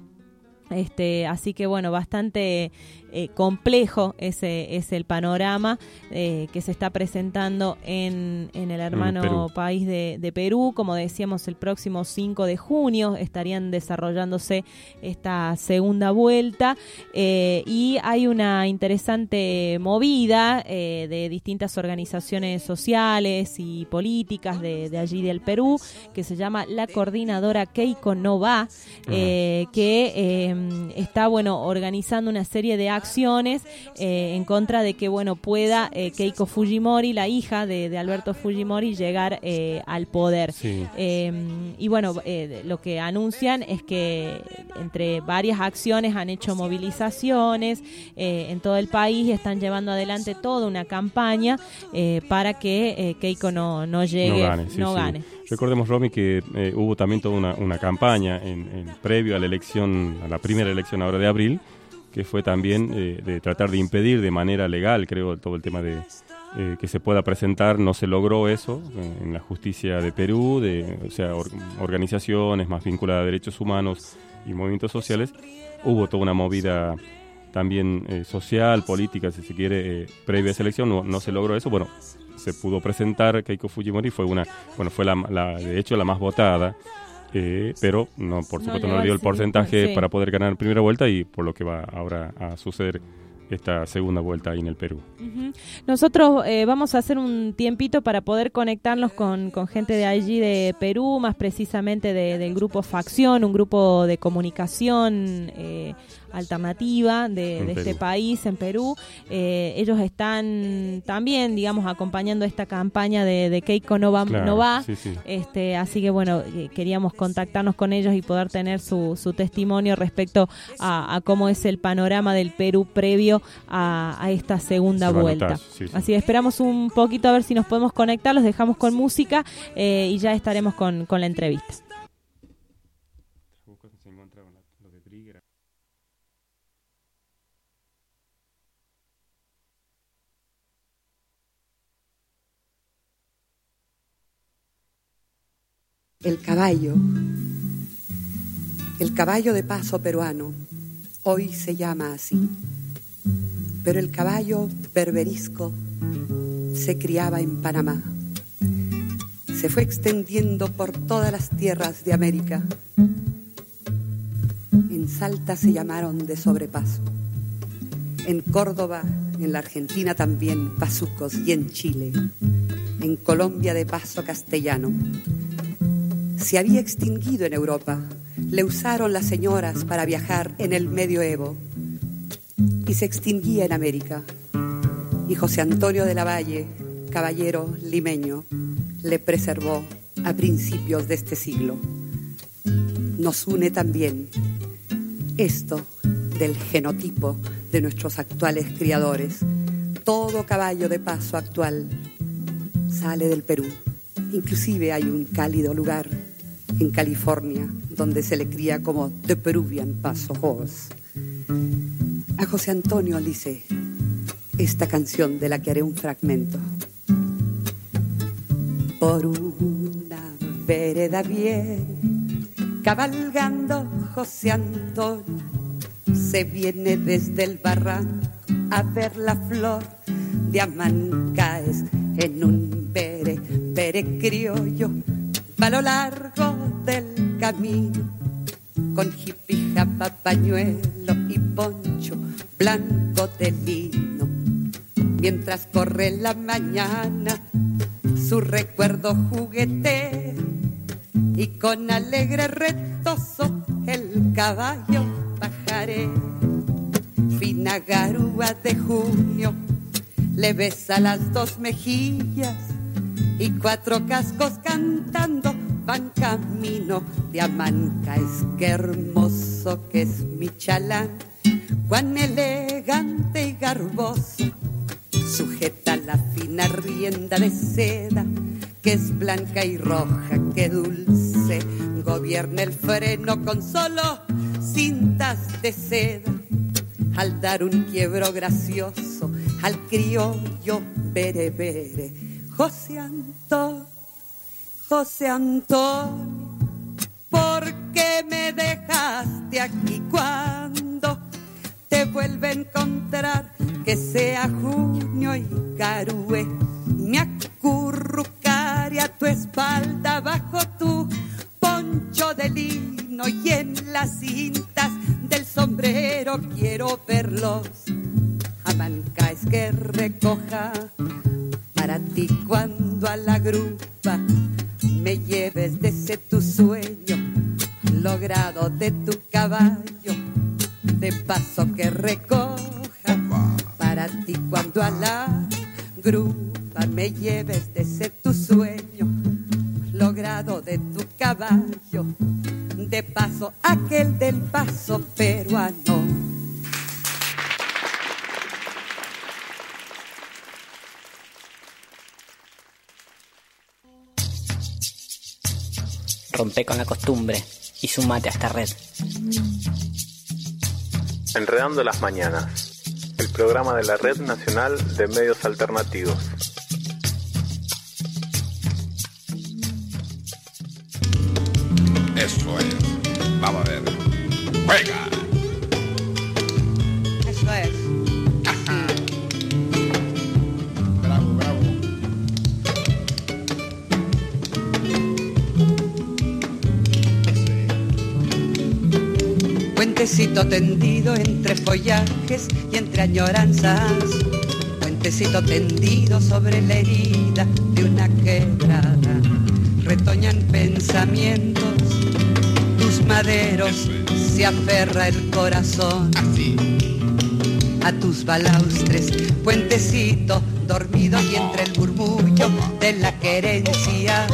Este, así que bueno, bastante eh, complejo ese es el panorama eh, que se está presentando en, en el hermano en país de, de Perú. Como decíamos, el próximo cinco de junio estarían desarrollándose esta segunda vuelta eh, y hay una interesante movida eh, de distintas organizaciones sociales y políticas de, de allí del Perú, que se llama la Coordinadora Keiko No Va, eh, que eh, está, bueno, organizando una serie de acciones eh, en contra de que, bueno, pueda eh, Keiko Fujimori, la hija de, de Alberto Fujimori, llegar eh, al poder. Sí. Eh, y bueno, eh, lo que anuncian es que entre varias acciones han hecho movilizaciones eh, en todo el país y están llevando adelante toda una campaña eh, para que eh, Keiko no, no llegue, no gane. Sí, no sí. gane. Recordemos, Romy, que eh, hubo también toda una, una campaña en, en previo a la elección, a la primera elección ahora de abril, que fue también eh, de tratar de impedir de manera legal, creo, todo el tema de eh, que se pueda presentar. No se logró eso eh, en la justicia de Perú, de, o sea, or, organizaciones más vinculadas a derechos humanos y movimientos sociales. Hubo toda una movida también eh, social, política, si se quiere, eh, previa a esa elección. No, no se logró eso. Bueno, se pudo presentar Keiko Fujimori, fue una, bueno, fue la, la de hecho la más votada, eh, pero no, por supuesto no, no le dio el porcentaje sí. para poder ganar primera vuelta, y por lo que va ahora a suceder esta segunda vuelta ahí en el Perú. Uh-huh. Nosotros eh, vamos a hacer un tiempito para poder conectarnos con, con gente de allí de Perú, más precisamente de, del grupo Facción, un grupo de comunicación eh, alternativa de, de este país, en Perú. Eh, ellos están también, digamos, acompañando esta campaña de, de Keiko No Va, claro, no va. Sí, sí. Este, así que bueno, eh, queríamos contactarnos con ellos y poder tener su, su testimonio respecto a, a cómo es el panorama del Perú previo a, a esta segunda vuelta. Notar, sí, sí. Así que esperamos un poquito a ver si nos podemos conectar, los dejamos con música eh, y ya estaremos con, con la entrevista. El caballo, el caballo de paso peruano, hoy se llama así. Pero el caballo berberisco se criaba en Panamá. Se fue extendiendo por todas las tierras de América. En Salta se llamaron de sobrepaso. En Córdoba, en la Argentina también, pazucos, y en Chile, en Colombia de paso castellano. Se había extinguido en Europa, le usaron las señoras para viajar en el medioevo, y se extinguía en América. Y José Antonio de la Valle, caballero limeño, le preservó a principios de este siglo. Nos une también esto del genotipo de nuestros actuales criadores. Todo caballo de paso actual sale del Perú. Inclusive hay un cálido lugar en California donde se le cría como The Peruvian Paso Horse. A José Antonio le hice esta canción de la que haré un fragmento. Por una vereda bien, cabalgando José Antonio, se viene desde el barranco a ver la flor de Amancaes en un bere, bere criollo, a lo largo del camino, con hippie, japa, pañuelo y poncho blanco de lino. Mientras corre la mañana, su recuerdo juguetea, y con alegre retozo el caballo pajarea. Fina garúa de junio le besa las dos mejillas, y cuatro cascos cantando van camino de Amanca. Es que hermoso que es mi chalán, cuán elegante y garboso, sujeta la fina rienda de seda, que es blanca y roja, que dulce, gobierna el freno con solo cintas de seda. Al dar un quiebro gracioso al criollo bere bere, José Antonio, José Antonio, ¿por qué me dejaste aquí cuando te vuelve a encontrar? Que sea junio y carúe, me acurrucaré a tu espalda bajo tu poncho de lino, y en las cintas del sombrero quiero verlos. Amanca es que recoja para ti cuando a la grupa me lleves de ese tu sueño logrado de tu caballo, de paso que recoja para ti cuando a la grupa me lleves de ese tu sueño logrado de tu caballo, de paso aquel del paso peruano. Rompe con la costumbre y sumate a esta red. Enredando las Mañanas, el programa de la Red Nacional de Medios Alternativos. Eso es. Vamos a ver. ¡Juega! Eso es. Ajá. Bravo, bravo. Puentecito tendido entre follajes y entre añoranzas, puentecito tendido sobre la herida de una quebrada, retoñan pensamientos, tus maderos se aferra el corazón a tus balaustres, puentecito dormido y entre el murmullo de la querencia.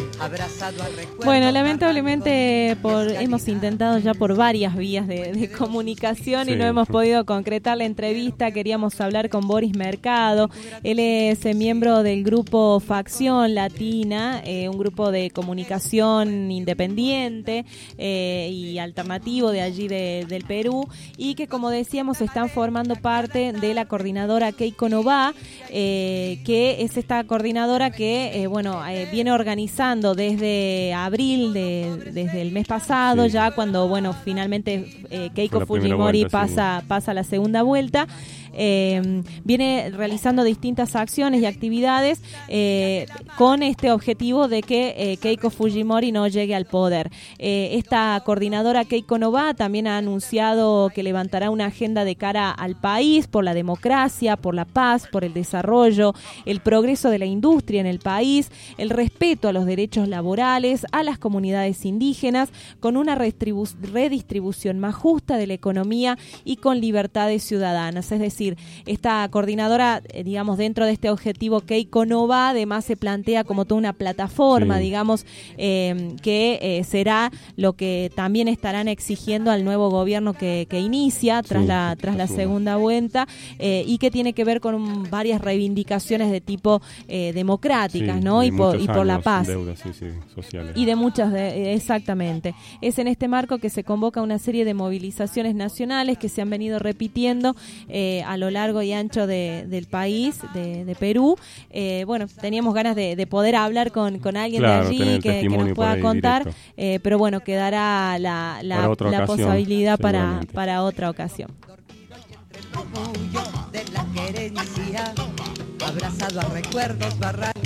Bueno, lamentablemente por, hemos intentado ya por varias vías de, de comunicación sí. y no hemos podido concretar la entrevista. Queríamos hablar con Boris Mercado. Él es eh, miembro del grupo Facción Latina, eh, un grupo de comunicación independiente eh, y alternativo de allí de, del Perú, y que, como decíamos, están formando parte de la coordinadora Keiko Nová, eh, que es esta coordinadora que eh, bueno eh, viene organizando desde abril, de, desde el mes pasado, sí. ya cuando bueno finalmente eh, Keiko Fujimori vuelta, pasa, sí. pasa la segunda vuelta. Eh, viene realizando distintas acciones y actividades eh, con este objetivo de que eh, Keiko Fujimori no llegue al poder. Eh, esta coordinadora Keiko Nová también ha anunciado que levantará una agenda de cara al país por la democracia, por la paz, por el desarrollo, el progreso de la industria en el país, el respeto a los derechos laborales, a las comunidades indígenas, con una redistribu- redistribución más justa de la economía y con libertades ciudadanas. Es decir, esta coordinadora, eh, digamos, dentro de este objetivo Keiko Nová, además se plantea como toda una plataforma, sí. digamos, eh, que eh, será lo que también estarán exigiendo al nuevo gobierno que, que inicia tras sí, la tras la segunda vuelta, eh, y que tiene que ver con un, varias reivindicaciones de tipo eh, democráticas, sí, ¿no? Y por, y por la paz. Deudas, sí, sí, sociales. Y de muchas, de, exactamente. Es en este marco que se convoca una serie de movilizaciones nacionales que se han venido repitiendo eh, a lo largo y ancho de, del país, de, de Perú. Eh, bueno, teníamos ganas de, de poder hablar con, con alguien claro, de allí que, que nos pueda contar, eh, pero bueno, quedará la, la, la ocasión, posibilidad para, para otra ocasión. De la querencia, abrazado a recuerdos, barrancos.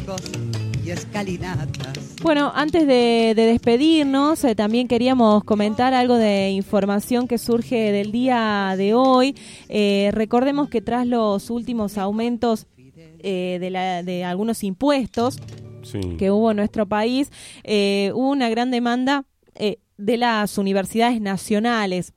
pórticos y escalinatas. Bueno, antes de, de despedirnos, eh, también queríamos comentar algo de información que surge del día de hoy. Eh, recordemos que tras los últimos aumentos eh, de, la, de algunos impuestos sí. que hubo en nuestro país, eh, hubo una gran demanda eh, de las universidades nacionales.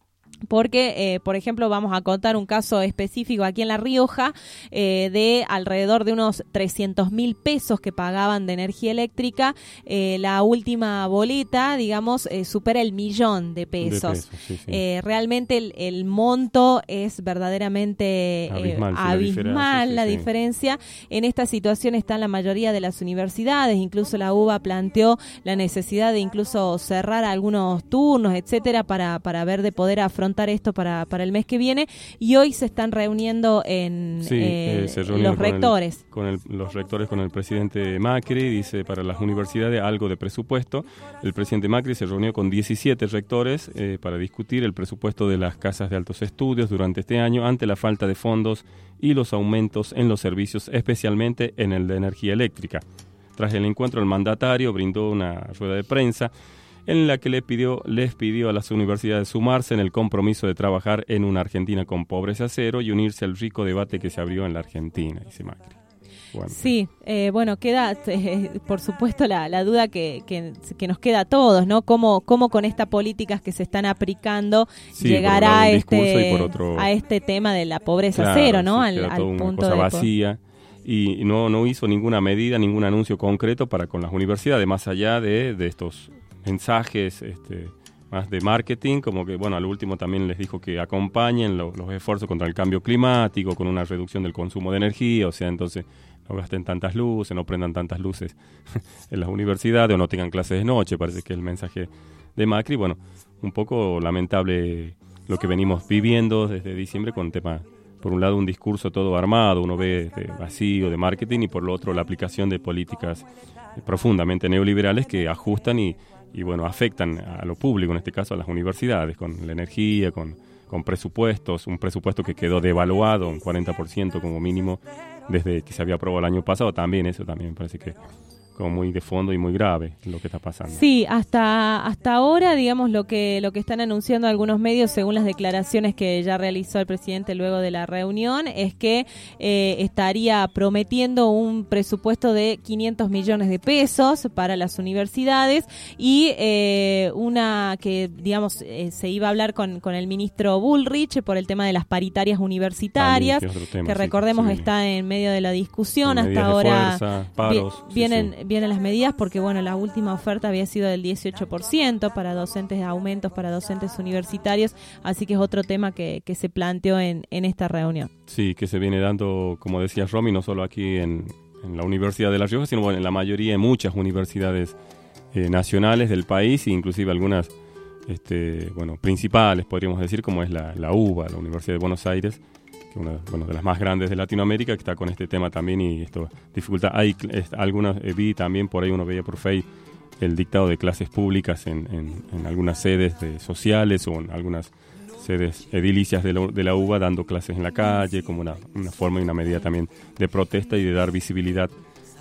Porque, eh, por ejemplo, vamos a contar un caso específico aquí en La Rioja eh, de alrededor de unos trescientos mil pesos que pagaban de energía eléctrica. Eh, la última boleta, digamos, eh, supera el millón de pesos. De pesos sí, sí. Eh, realmente el, el monto es verdaderamente abismal, eh, sí, abismal la, diferencia, la sí, diferencia. Sí. En esta situación están la mayoría de las universidades. Incluso la U B A planteó la necesidad de incluso cerrar algunos turnos, etcétera, para, para ver de poder afrontar esto para, para el mes que viene, y hoy se están reuniendo en sí, eh, eh, se los con rectores. El, con el, los rectores con el presidente Macri, dice para las universidades algo de presupuesto. El presidente Macri se reunió con diecisiete rectores eh, para discutir el presupuesto de las casas de altos estudios durante este año ante la falta de fondos y los aumentos en los servicios, especialmente en el de energía eléctrica. Tras el encuentro, el mandatario brindó una rueda de prensa en la que le pidió, les pidió a las universidades sumarse en el compromiso de trabajar en una Argentina con pobreza cero y unirse al rico debate que se abrió en la Argentina, dice Macri. Bueno. Sí, eh, bueno, queda, eh, por supuesto, la, la duda que, que, que nos queda a todos, ¿no? Cómo, cómo con estas políticas que se están aplicando sí, llegará a este, otro... a este tema de la pobreza claro, cero, ¿no? Sí, al, al una punto cosa de vacía. Y no, no hizo ninguna medida, ningún anuncio concreto para con las universidades, más allá de, de estos mensajes este, más de marketing, como que, bueno, al último también les dijo que acompañen lo, los esfuerzos contra el cambio climático con una reducción del consumo de energía, o sea, entonces no gasten tantas luces, no prendan tantas luces en las universidades o no tengan clases de noche, parece que es el mensaje de Macri. Bueno, un poco lamentable lo que venimos viviendo desde diciembre con tema, por un lado un discurso todo armado, uno ve de vacío de marketing, y por lo otro la aplicación de políticas profundamente neoliberales que ajustan y y bueno, afectan a lo público, en este caso a las universidades, con la energía, con, con presupuestos, un presupuesto que quedó devaluado un cuarenta por ciento como mínimo desde que se había aprobado el año pasado. También eso también me parece que como muy de fondo y muy grave lo que está pasando. Sí, hasta hasta ahora, digamos, lo que lo que están anunciando algunos medios, según las declaraciones que ya realizó el presidente luego de la reunión, es que eh, estaría prometiendo un presupuesto de quinientos millones de pesos para las universidades y eh, una que, digamos, eh, se iba a hablar con, con el ministro Bullrich por el tema de las paritarias universitarias, También, que, tema, que recordemos sí, sí. está en medio de la discusión. Hasta ahora fuerza, paros, vi, vienen... Sí, sí. vienen las medidas porque, bueno, la última oferta había sido del dieciocho por ciento para docentes, aumentos para docentes universitarios, así que es otro tema que, que se planteó en, en esta reunión. Sí, que se viene dando, como decía Romy, no solo aquí en, en la Universidad de La Rioja, sino bueno, en la mayoría de muchas universidades eh, nacionales del país, e inclusive algunas este, bueno, principales, podríamos decir, como es la, la U B A, la Universidad de Buenos Aires, que una bueno, de las más grandes de Latinoamérica, que está con este tema también, y esto dificulta. Hay es, algunas, eh, vi también por ahí, uno veía por Facebook el dictado de clases públicas en, en, en algunas sedes de sociales o en algunas sedes edilicias de la, de la U B A, dando clases en la calle, como una, una forma y una medida también de protesta y de dar visibilidad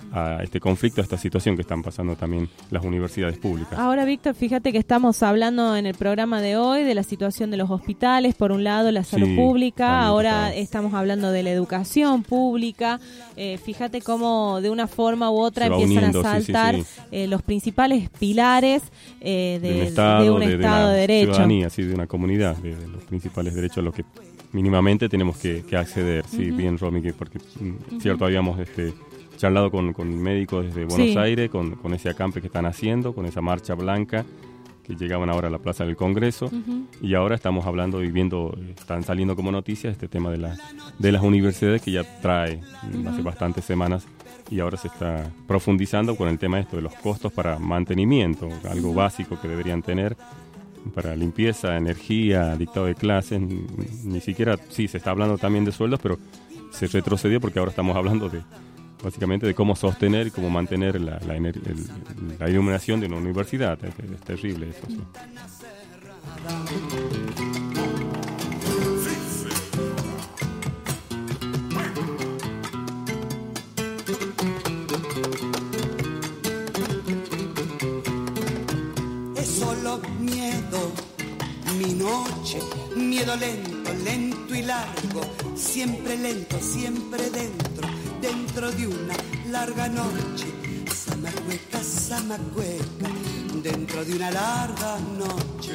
a este conflicto, a esta situación que están pasando también las universidades públicas. Ahora, Víctor, fíjate que estamos hablando en el programa de hoy de la situación de los hospitales, por un lado la salud sí, pública, ahora estamos hablando de la educación pública. Eh, fíjate cómo de una forma u otra empiezan uniendo, a saltar sí, sí, sí. Eh, los principales pilares eh, de, de un Estado de, un de, estado de, de Derecho. Ciudadanía, sí, de una comunidad, de, de los principales derechos a los que mínimamente tenemos que, que acceder. Sí, uh-huh. bien, Romy, porque uh-huh. cierto, habíamos... este charlado con, con médicos desde Buenos sí. Aires, con, con ese acampe que están haciendo, con esa marcha blanca que llegaban ahora a la Plaza del Congreso, uh-huh. y ahora estamos hablando y viendo, están saliendo como noticias este tema de, la, de las universidades que ya trae uh-huh. hace bastantes semanas, y ahora se está profundizando con el tema esto de los costos para mantenimiento, algo uh-huh. básico que deberían tener para limpieza, energía, dictado de clases, ni, ni siquiera, sí, se está hablando también de sueldos, pero se retrocedió porque ahora estamos hablando de básicamente de cómo sostener y cómo mantener la, la, el, la iluminación de una universidad. Es, es terrible eso. Sí. Todo lento, lento y largo, siempre lento, siempre dentro, dentro de una larga noche. Zamacueca, zamacueca, dentro de una larga noche.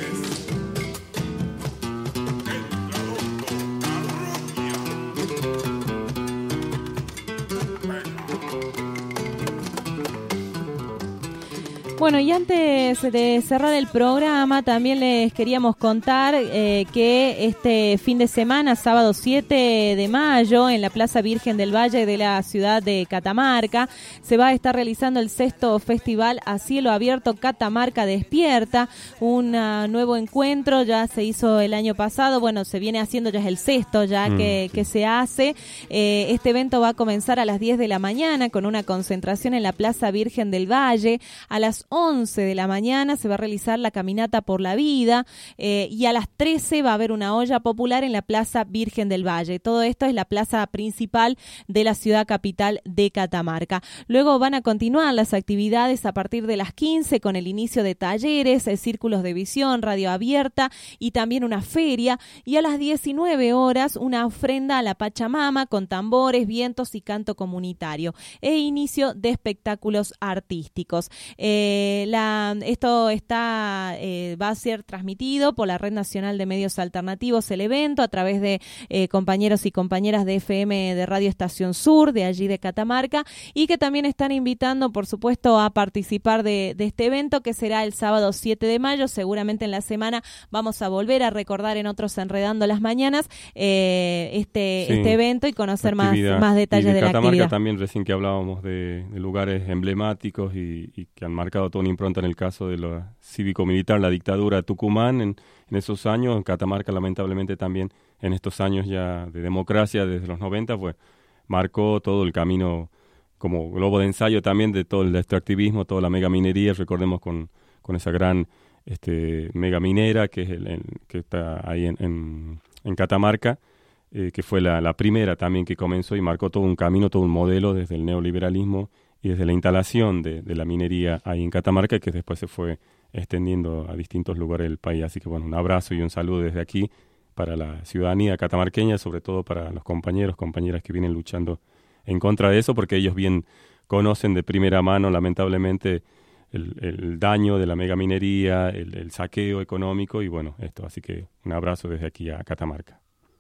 Bueno, y antes de cerrar el programa, también les queríamos contar eh, que este fin de semana, sábado siete de mayo, en la Plaza Virgen del Valle de la ciudad de Catamarca, se va a estar realizando el sexto festival a cielo abierto Catamarca Despierta, un uh, nuevo encuentro, ya se hizo el año pasado, bueno, se viene haciendo, ya es el sexto ya mm, que, sí. que se hace. Eh, este evento va a comenzar a las diez de la mañana con una concentración en la Plaza Virgen del Valle. A las once de la mañana se va a realizar la caminata por la vida eh, y a las trece va a haber una olla popular en la Plaza Virgen del Valle. Todo esto es la plaza principal de la ciudad capital de Catamarca. Luego van a continuar las actividades a partir de las quince con el inicio de talleres, eh, círculos de visión, radio abierta y también una feria, y a las diecinueve horas una ofrenda a la Pachamama con tambores, vientos y canto comunitario e inicio de espectáculos artísticos. Eh, La, esto está eh, va a ser transmitido por la Red Nacional de Medios Alternativos, el evento, a través de eh, compañeros y compañeras de F M de Radio Estación Sur, de allí de Catamarca, y que también están invitando, por supuesto, a participar de, de este evento, que será el sábado siete de mayo. Seguramente en la semana vamos a volver a recordar en otros Enredando las Mañanas eh, este, sí, este evento y conocer más, más detalles y de, de la Catamarca actividad. También recién que hablábamos de, de lugares emblemáticos y, y que han marcado toda una impronta en el caso de lo cívico-militar, la dictadura de Tucumán en, en esos años, en Catamarca lamentablemente también en estos años ya de democracia desde los noventa, pues marcó todo el camino como globo de ensayo también de todo el extractivismo, toda la megaminería, recordemos con, con esa gran este, megaminera que, es el, el, que está ahí en, en, en Catamarca, eh, que fue la, la primera también que comenzó y marcó todo un camino, todo un modelo desde el neoliberalismo y desde la instalación de, de la minería ahí en Catamarca, que después se fue extendiendo a distintos lugares del país. Así que bueno, un abrazo y un saludo desde aquí para la ciudadanía catamarqueña, sobre todo para los compañeros, compañeras que vienen luchando en contra de eso, porque ellos bien conocen de primera mano, lamentablemente, el, el daño de la megaminería, el, el saqueo económico y bueno, esto. Así que un abrazo desde aquí a Catamarca.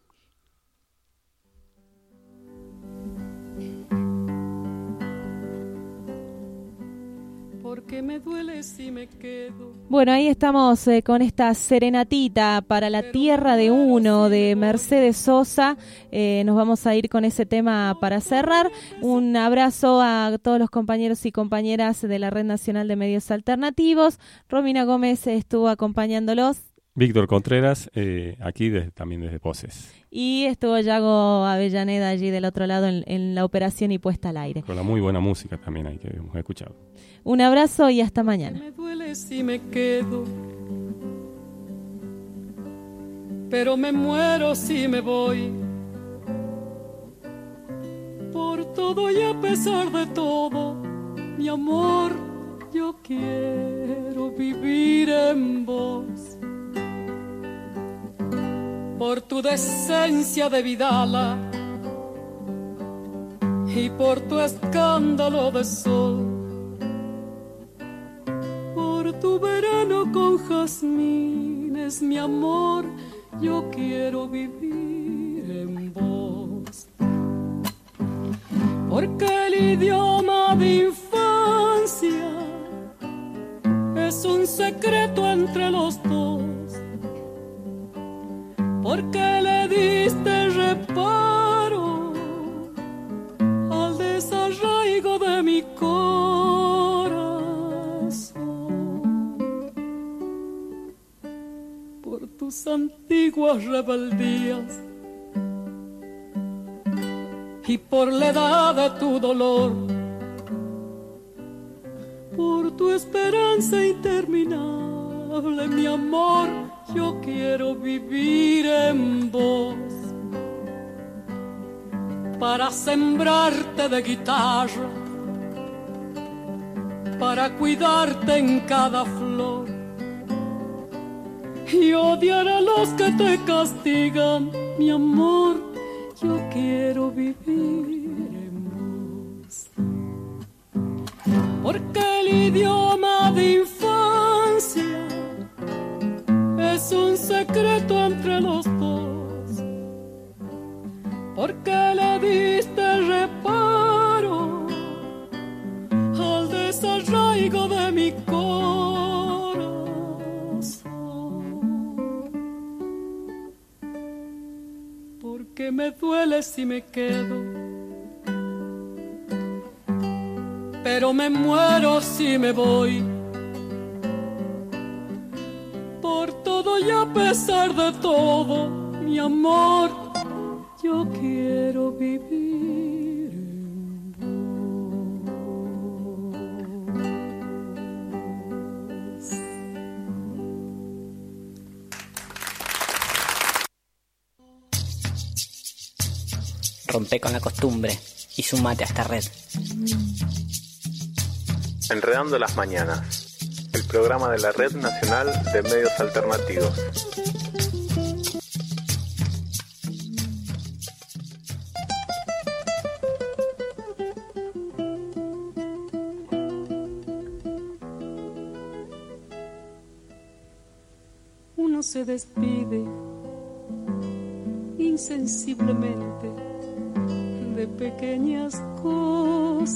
Porque me duele si me quedo. Bueno, ahí estamos eh, con esta serenatita para la tierra de uno de Mercedes Sosa. Eh, nos vamos a ir con ese tema para cerrar. Un abrazo a todos los compañeros y compañeras de la Red Nacional de Medios Alternativos. Romina Gómez estuvo acompañándolos. Víctor Contreras, eh, aquí desde, también desde Voces. Y estuvo Yago Avellaneda allí del otro lado en, en la operación y puesta al aire. Con la muy buena música también ahí que hemos escuchado. Un abrazo y hasta mañana. Me duele si me quedo, pero me muero si me voy. Por todo y a pesar de todo, mi amor, yo quiero vivir en vos. Por tu decencia de Vidala y por tu escándalo de sol, por tu verano con jazmines, mi amor, yo quiero vivir en vos. Porque el idioma de infancia es un secreto entre los dos. Porque le diste reparo al desarraigo de mi corazón. Por tus antiguas rebeldías y por la edad de tu dolor, por tu esperanza interminable, mi amor, yo quiero vivir en vos. Para sembrarte de guitarra, para cuidarte en cada flor, y odiar a los que te castigan. Mi amor, yo quiero vivir en vos, porque el idioma de infancia es un secreto entre los dos, porque le diste reparo al desarraigo de mi corazón, porque me duele si me quedo, pero me muero si me voy. Por todo y a pesar de todo, mi amor, yo quiero vivir en vos. Rompe con la costumbre y sumate a esta red. Enredando las mañanas, el programa de la Red Nacional de Medios Alternativos. Uno se despide insensiblemente de pequeñas cosas